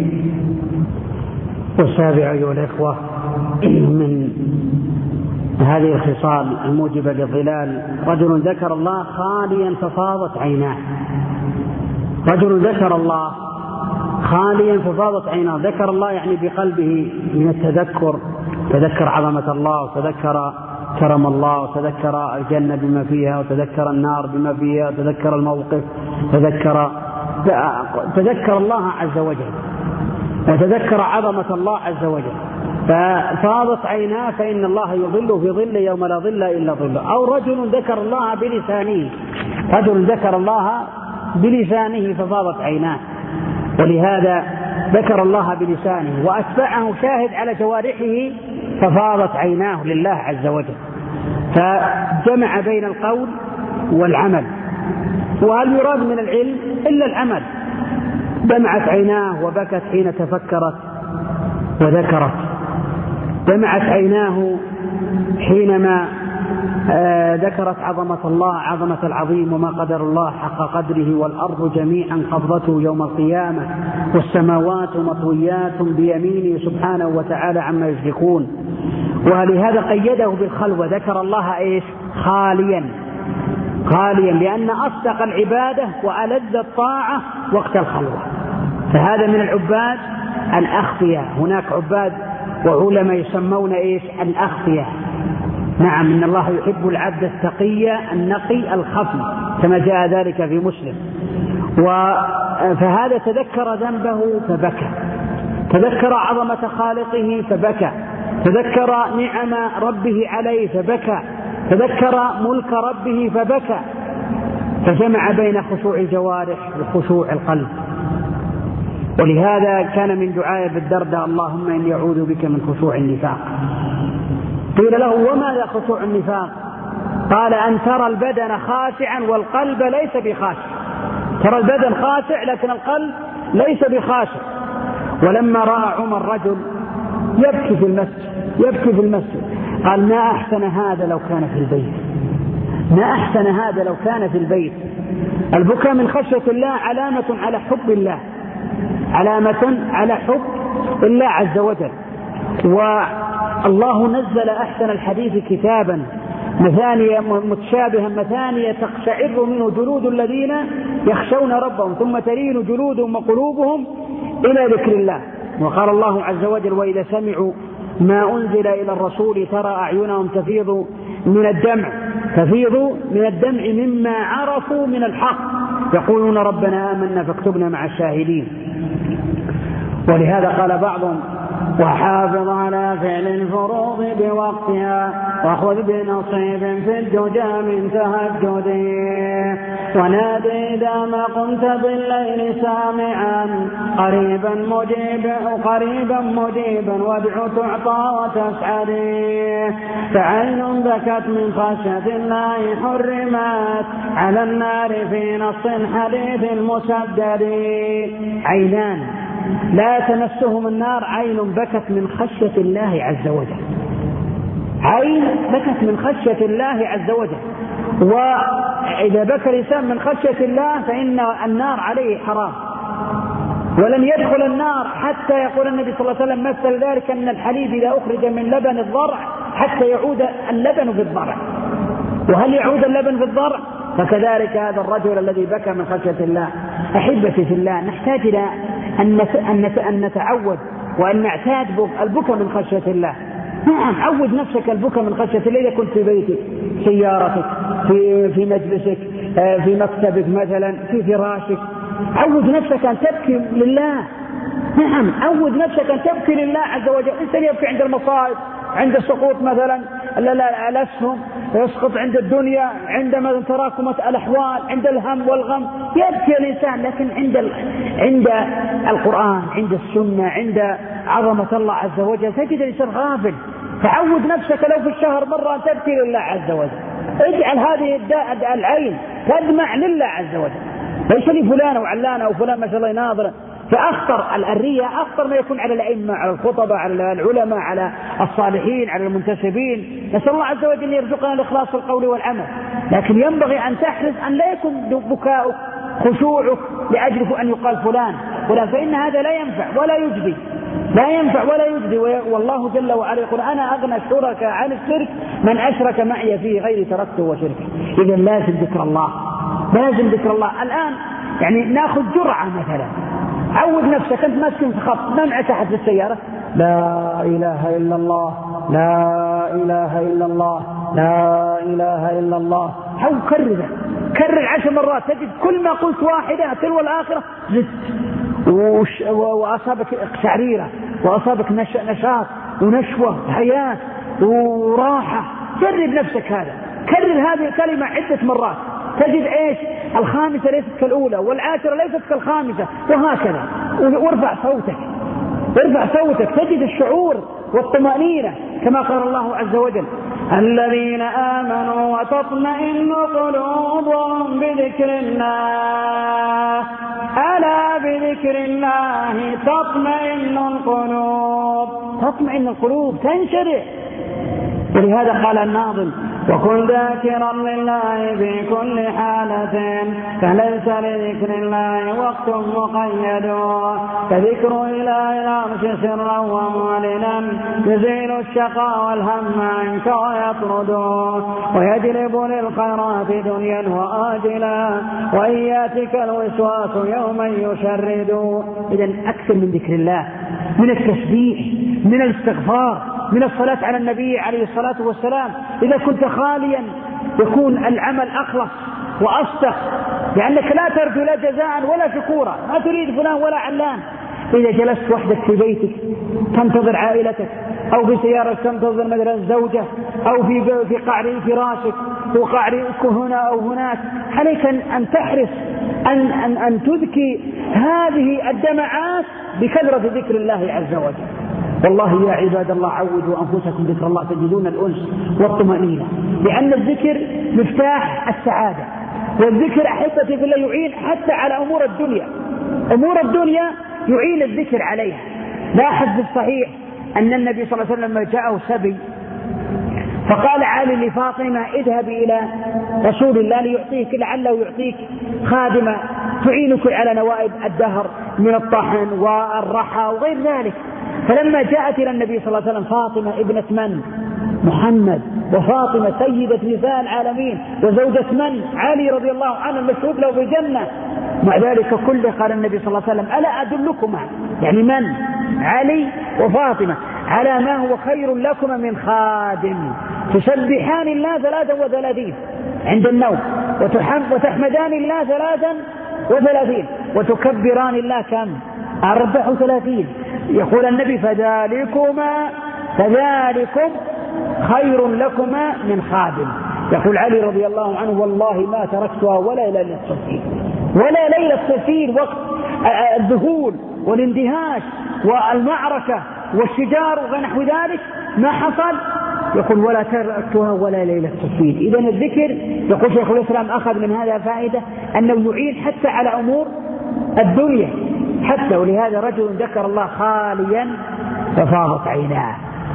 والسابع أيها الإخوة من هذه الخصال الموجبة للظلال، رجل ذكر الله خاليا ففاضت عيناه، رجل ذكر الله خاليا ففاضت عيناه، ذكر الله يعني بقلبه من التذكر، تذكر عظمة الله وتذكر كرم الله وتذكر الجنة بما فيها وتذكر النار بما فيها وتذكر الموقف، تذكر تذكر الله عز وجل وتذكر عظمة الله عز وجل، ففاضت عيناه فإن الله يظل في ظل يوم لا ظل إلا ظله. أو رجل ذكر الله بلسانه، رجل ذكر الله بلسانه ففاضت عيناه، ولهذا ذكر الله بلسانه وأتبعه شاهد على جوارحه ففاضت عيناه لله عز وجل، فجمع بين القول والعمل. وهل يراد من العلم إلا العمل؟ دمعت عيناه وبكت حين تفكرت وذكرت، دمعت عيناه حينما آه ذكرت عظمة الله عظمة العظيم وما قدر الله حق قدره، والأرض جميعا قبضته يوم القيامة والسماوات مطويات بيمينه سبحانه وتعالى عما يشركون. ولهذا قيده بالخلوة، ذكر الله إيش؟ خاليا خاليا، لأن أصدق العبادة وألذ الطاعة وقت الخلوة. فهذا من العباد الأخفياء، هناك عباد وعلماء يسمون إيش؟ الأخفياء. نعم، إن الله يحب العبد التقي النقي الخفي كما جاء ذلك في مسلم. فهذا تذكر ذنبه فبكى، تذكر عظمة خالقه فبكى، تذكر نعم ربه عليه فبكى، تذكر ملك ربه فبكى، فجمع بين خشوع الجوارح وخشوع القلب. ولهذا كان من دعاء أبي الدرداء اللهم إني أعوذ بك من خشوع النفاق. قيل له وماذا خشوع النفاق؟ قال أن ترى البدن خاشعا والقلب ليس بخاشع. ترى البدن خاشع لكن القلب ليس بخاشع. ولما رأى عمر رجل يبكي في المسجد يبكي في المسجد قال ما أحسن هذا لو كان في البيت، ما أحسن هذا لو كان في البيت. البكاء من خشية الله علامة على حب الله، علامة على حب الله عز وجل. والله نزل أحسن الحديث كتابا مثانية متشابها مثانية تقشعر منه جلود الذين يخشون ربهم ثم تلين جلودهم وقلوبهم إلى ذكر الله. وقال الله عز وجل وإذا سمعوا ما أنزل إلى الرسول ترى أعينهم تفيض من الدمع تفيض من الدمع مما عرفوا من الحق يقولون ربنا آمنا فاكتبنا مع الشاهدين. ولهذا قال بعضهم وحافظ على فعل الفروض بوقتها وخذ بنصيب في الدجى من تهجده ونادي إذا ما قمت بالليل سامعا قريبا مجيبا قريبا مجيبا وادعو تعطى وتسعدي. فعين بكت من خشية الله حرمت على النار في نص الحديث المسدد. عينان لا تمسهم النار، عين بكت من خشية الله عز وجل، عين بكت من خشية الله عز وجل. وإذا بكى الإنسان من خشية الله فإن النار عليه حرام، ولن يدخل النار حتى يقول النبي صلى الله عليه وسلم مثل ذلك أن الحليب إذا أخرج من لبن الضرع حتى يعود اللبن في الضرع. وهل يعود اللبن في الضرع؟ فكذلك هذا الرجل الذي بكى من خشية الله. أحبتي في الله، نحتاج إلى أن نتعود وأن نعتاد البكاء من خشية الله. نعم، عود نفسك البكاء من خشية الله. إذا كنت في بيتك، سيارتك، في في مجلسك، في مكتبك مثلا، في فراشك، عود نفسك أن تبكي لله. نعم، عود نفسك أن تبكي لله عز وجل. إنسان يبكي عند المصائب، عند السقوط مثلا الأسهم، يسقط عند الدنيا، عندما تراكمت الأحوال، عند الهم والغم يبكي الإنسان. لكن عند عند القرآن، عند السنة، عند عظمة الله عز وجل تجد الإنسان غافل. فعود نفسك لو في الشهر مرة أن تبكي لله عز وجل. اجعل هذه العين تدمع لله عز وجل، ليس لفلان أو علان أو فلان ما شاء الله يناظر. فأخطر الرياء أخطر ما يكون على الأئمة، على الخطباء، على العلماء، على الصالحين، على المنتسبين. نسأل الله عز وجل أن يرزقنا الإخلاص في القول والعمل. لكن ينبغي أن تحرص أن لا يكون بكاؤك خشوعك لأجل أن يقال فلان فلان، فإن هذا لا ينفع ولا يجدي، لا ينفع ولا يجدي. والله جل وعلا يقول أنا أغنى الشركاء عن الشرك من أشرك معي فيه غيري تركته وشركه. إذا لازم ذكر الله، لازم ذكر الله. الآن يعني نأخذ جرعة مثلا، عود نفسك أنت ماسك في خط منعت أحد في السيارة، لا إله إلا الله، لا إله إلا الله، لا إله إلا الله. حاول كرر كرر عشر مرات، تجد كل ما قلت واحدة تلو الآخرة زدت، وأصابك قشعريرة، وأصابك نشاط ونشوة حياة وراحة. جرب نفسك هذا، كرر هذه الكلمة عدة مرات، تجد ايش؟ الخامسة ليست كالأولى، والعاشرة ليست كالخامسة، وهكذا. وارفع صوتك، ارفع صوتك، تجد الشعور والطمأنينة كما قال الله عز وجل الذين آمنوا وتطمئن قلوبهم بذكر الله ألا بذكر الله تطمئن القلوب. تطمئن القلوب، تنشرح. ولهذا قال الناظم وكن ذاكرا لله في كل حالة فليس لذكر الله وقت مقيد فذكر إله العرش سرا ومعلنا يزيل الشقاء والهم عنك ويطرد ويجلب للخيرات دنيا وآجلا وإن ياتك الوسواس يوما يشرد. إذن أكثر من ذكر الله، من التسبيح، من الاستغفار، من الصلاة على النبي عليه الصلاة والسلام. إذا كنت خاليا يكون العمل أخلص وأصدق، لأنك لا ترجو لا جزاء ولا شكورا، ما تريد فلان ولا علان. إذا جلست وحدك في بيتك تنتظر عائلتك، أو في سيارة تنتظر مثلا الزوجة، أو في في قعر فراشك وقعرك هنا أو هناك، عليك أن تحرص أن أن أن تذكي هذه الدمعات بكثرة ذكر الله عز وجل. والله يا عباد الله عودوا أنفسكم ذكر الله تجدون الأنس والطمأنينة، لأن الذكر مفتاح السعادة، والذكر أحبتي في الله يعين حتى على أمور الدنيا. أمور الدنيا يعين الذكر عليها. لاحظ في الصحيح أن النبي صلى الله عليه وسلم لما جاءه سبي فقال علي لفاطمة اذهبي إلى رسول الله ليعطيك لعله يعطيك خادمة تعينك على نوائب الدهر من الطحن والرحى وغير ذلك. فلما جاءت إلى النبي صلى الله عليه وسلم فاطمة ابنة من؟ محمد، وفاطمة سيدة نساء العالمين وزوجة من؟ علي رضي الله عنه المشهود له بالجنة. مع ذلك كله قال النبي صلى الله عليه وسلم ألا أدلكما، يعني من؟ علي وفاطمة، على ما هو خير لكما من خادم تسبحان الله ثلاثا وثلاثين عند النوم، وتحمدان الله ثلاثا وثلاثين، وتكبران الله كم؟ أربع وثلاثين. يقول النبي فذلكما فذلكم خير لكما من خادم. يقول علي رضي الله عنه والله ما تركتها ولا ليلة الصفين، ولا ليلة الصفين وقت الذهول والاندهاش والمعركة والشجار ونحو ذلك ما حصل، يقول ولا تركتها ولا ليلة الصفين. إذن الذكر يقول شيخ الإسلام أخذ من هذا فائدة أنه يعين حتى على أمور الدنيا حتى. ولهذا رجل ذكر الله خاليا ففاضت عيناه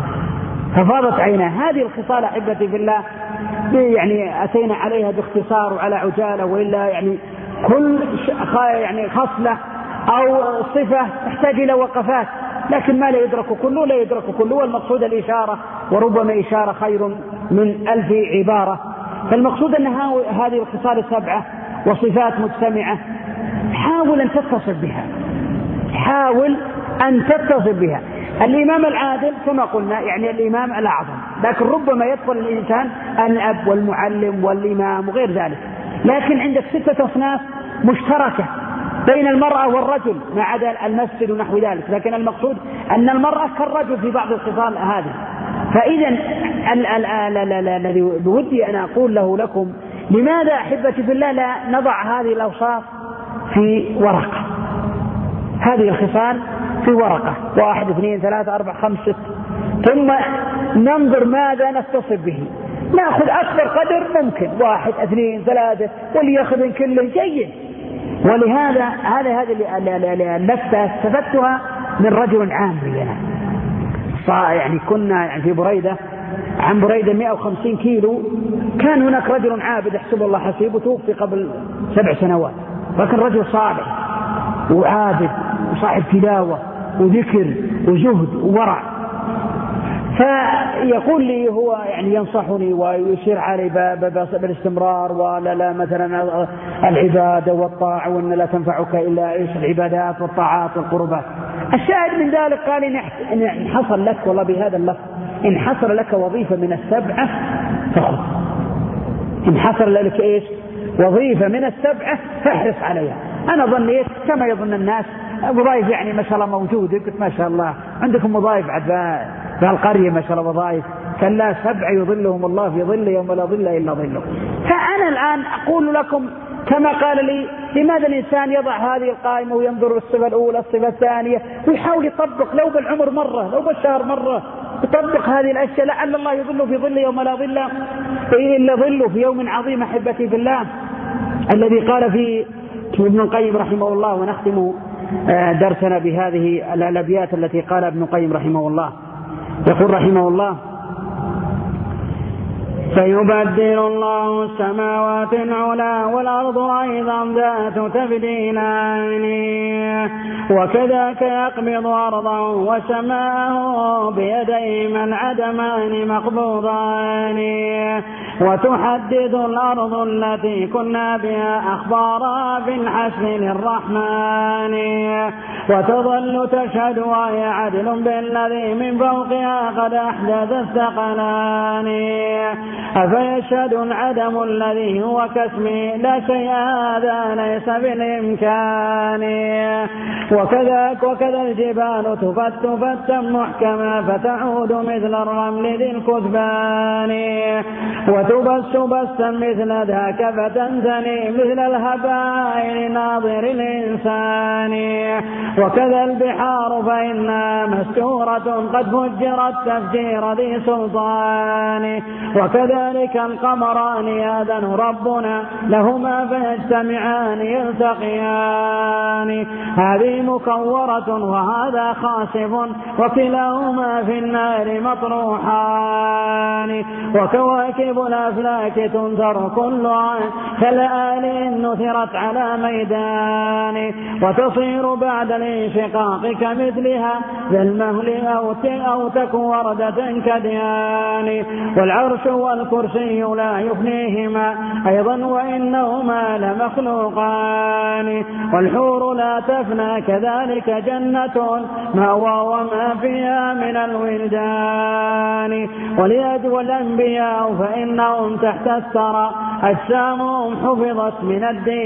ففاضت عيناه. هذه الخصال أحبتي في الله يعني أتينا عليها باختصار وعلى عجالة، وإلا يعني كل يعني خصلة أو صفة تحتاج إلى وقفات، لكن ما لا يدرك كله لا يدرك كله، والمقصود الإشارة، وربما إشارة خير من ألف عبارة. فالمقصود أن هذه الخصال السبعة وصفات مجتمعة حاول أن تتصل بها، حاول أن تتصل بها. الإمام العادل كما قلنا يعني الإمام الأعظم، لكن ربما يدخل الإنسان الأب والمعلم والإمام وغير ذلك. لكن عندك ستة أصناف مشتركة بين المرأة والرجل ما عدا المسجد ونحو ذلك، لكن المقصود أن المرأة كالرجل في بعض الخصال هذه. فإذا الذي بودي أن أقول له لكم لماذا أحبتي في الله لا نضع هذه الأوصاف في ورقة، هذه الخصال في ورقة، واحد اثنين ثلاثة أربعة خمس ست، ثم ننظر ماذا نستصب به، نأخذ أكبر قدر ممكن، واحد اثنين ثلاثة، وليأخذ كله جيد. ولهذا هذا هذه اللفتة استفدتها من رجل عام بينا، يعني كنا يعني في بريدة، عن بريدة مئة وخمسين كيلو، كان هناك رجل عابد يحسب الله حسيبه توفي قبل سبع سنوات، لكن رجل صالح وعابد وصاحب تلاوة وذكر وزهد وورع. فيقول لي هو يعني ينصحني ويشير علي بالاستمرار، ولا لا مثلا العبادة والطاعة وأن لا تنفعك إلا إيش العبادات والطاعات والقربات. الشاهد من ذلك قال إن حصل لك والله بهذا اللفظ إن حصل لك وظيفة من السبعة فخذ، إن حصل لك إيش وظيفة من السبعة فاحرص عليها. أنا ظنيت كما يظن الناس وظائف يعني ما شاء الله موجودة، قلت ما شاء الله عندكم وظائف عد في القرية ما شاء الله وظائف، كلا سبع يظلهم الله في ظل يوم لا ظل إلا ظله. فأنا الآن أقول لكم كما قال لي لماذا الإنسان يضع هذه القائمة وينظر الصفة الأولى الصفة الثانية ويحاول يطبق لو بالعمر مرة لو بالشهر مرة، يطبق هذه الأشياء لعل الله يظل في ظل يوم لا ظل إلا ظله في يوم عظيم أحبتي في الله، الذي قال فيه ابن القيم رحمه الله. ونختم درسنا بهذه الأبيات التي قال ابن القيم رحمه الله، يقول رحمه الله: فيبدل الله السماوات العلى والأرض أيضا ذات تبديلان، وكذاك يقبض أرضا وسماءه بيديه من عدمان مقبوضان، وتحدد الأرض التي كنا بها أخبارا بالحسن للرحمن، وتظل تشهد وهي عدل بالذي من فوقها قد أحدث الثقلان، أفيشهد العدم الذي هو كاسمي لا شيء هذا ليس بالإمكان، وكذاك وكذا الجبال تفت فتا محكما فتعود مثل الرمل ذي الكثبان وتبس بسا مثل ذاك فتنثني مثل الهباء لناظر الإنسان. وكذا البحار فإنها مستورة قد فجرت تفجير ذي سلطان. وكذلك القمران يأذن ربنا لهما فيجتمعان يلتقيان. هذه مكورة وهذا خاسف وكلاهما في النار مطروحان. وكواكب الأفلاك تنثر كلها كالآل نثرت على ميدان وتصير بعد الانشقاق كمثلها ذا المهل أو تكو وردة كديان. والعرش والكرسي لا يفنيهما أيضا وإنهما لمخلوقان. والحور لا تفنى كذلك جنة مأوى وما فيها من الولدان. وليجوى الأنبياء فإنهم تحت الثرى أجسامهم حفظت من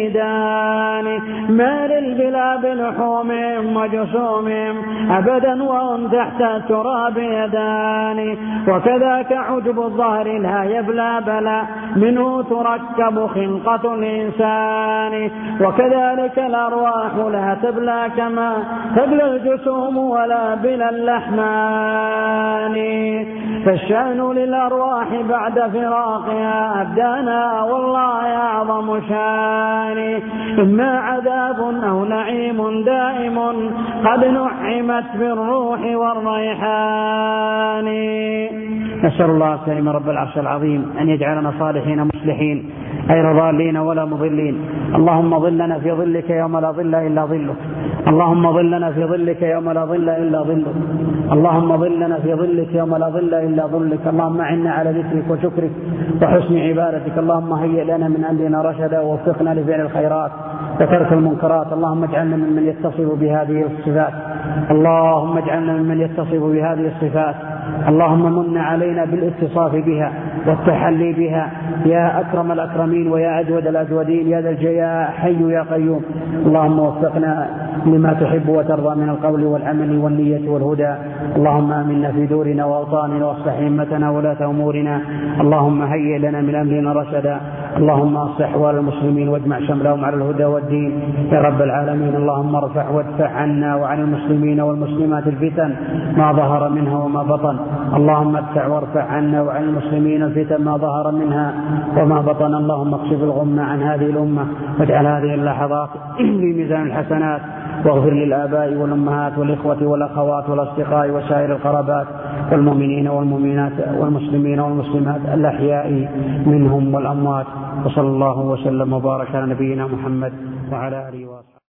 الديدان. ما للبلا بلحومهم وجسومهم أبدا وهم تحت التراب يدان. وكذاك عجب الظهر لا يبلى بلا منه تركب خلقة الإنسان. وكذلك الأرواح لا تبلى كما تبلى الجسوم ولا بلا اللحمان. فالشأن للأرواح بعد فراقها أبدانا والله أعظم شان. إما عذاب أو نعيم دائم قد نعمت بالروح والريحان. نسأل الله الكريم رب العرش العظيم أن يجعلنا صالحين مصلحين غير ضالين ولا مضلين. اللهم ظلنا في ظلك يوم لا ظل إلا ظلك. اللهم ظلنا في ظلك يوم لا ظل إلا ظلك. اللهم ظلنا في ظلك يوم لا ظل إلا ظلك. اللهم أعنا على ذكرك وشكرك وحسن عبادتك. اللهم هيئ لنا من أمرنا رشدا ووفقنا لفعل الخيرات وترك المنكرات. اللهم اجعلنا ممن يتصف بهذه الصفات. اللهم اجعلنا ممن يتصف بهذه الصفات. اللهم من علينا بالاتصاف بها والتحلي بها يا أكرم الأكرمين ويا أجود الأجودين يا ذا الجيا حي يا قيوم. اللهم وفقنا لما تحب وترضى من القول والعمل والنية والهدى. اللهم آمنا في دورنا وأوطاننا واصلح أئمتنا ولاة أمورنا. اللهم هيئ لنا من أمرنا رشدا. اللهم أصلح أحوال المسلمين واجمع شملهم على الهدى والدين يا رب العالمين. اللهم ارفع وادفع عنا وعن المسلمين والمسلمات الفتن ما ظهر منها وما بطن. اللهم ادفع وارفع عنا وعن المسلمين الفتن ما ظهر منها وما بطن. اللهم اكشف الغمة عن هذه الأمة واجعل هذه اللحظات في ميزان الحسنات. واغفر للآباء والأمهات والإخوة والأخوات والأصدقاء وسائر القرابات والمؤمنين والمؤمنات والمسلمين والمسلمات الأحياء منهم والأموات. وصلى الله وسلم وبارك على نبينا محمد وعلى آله وصحبه.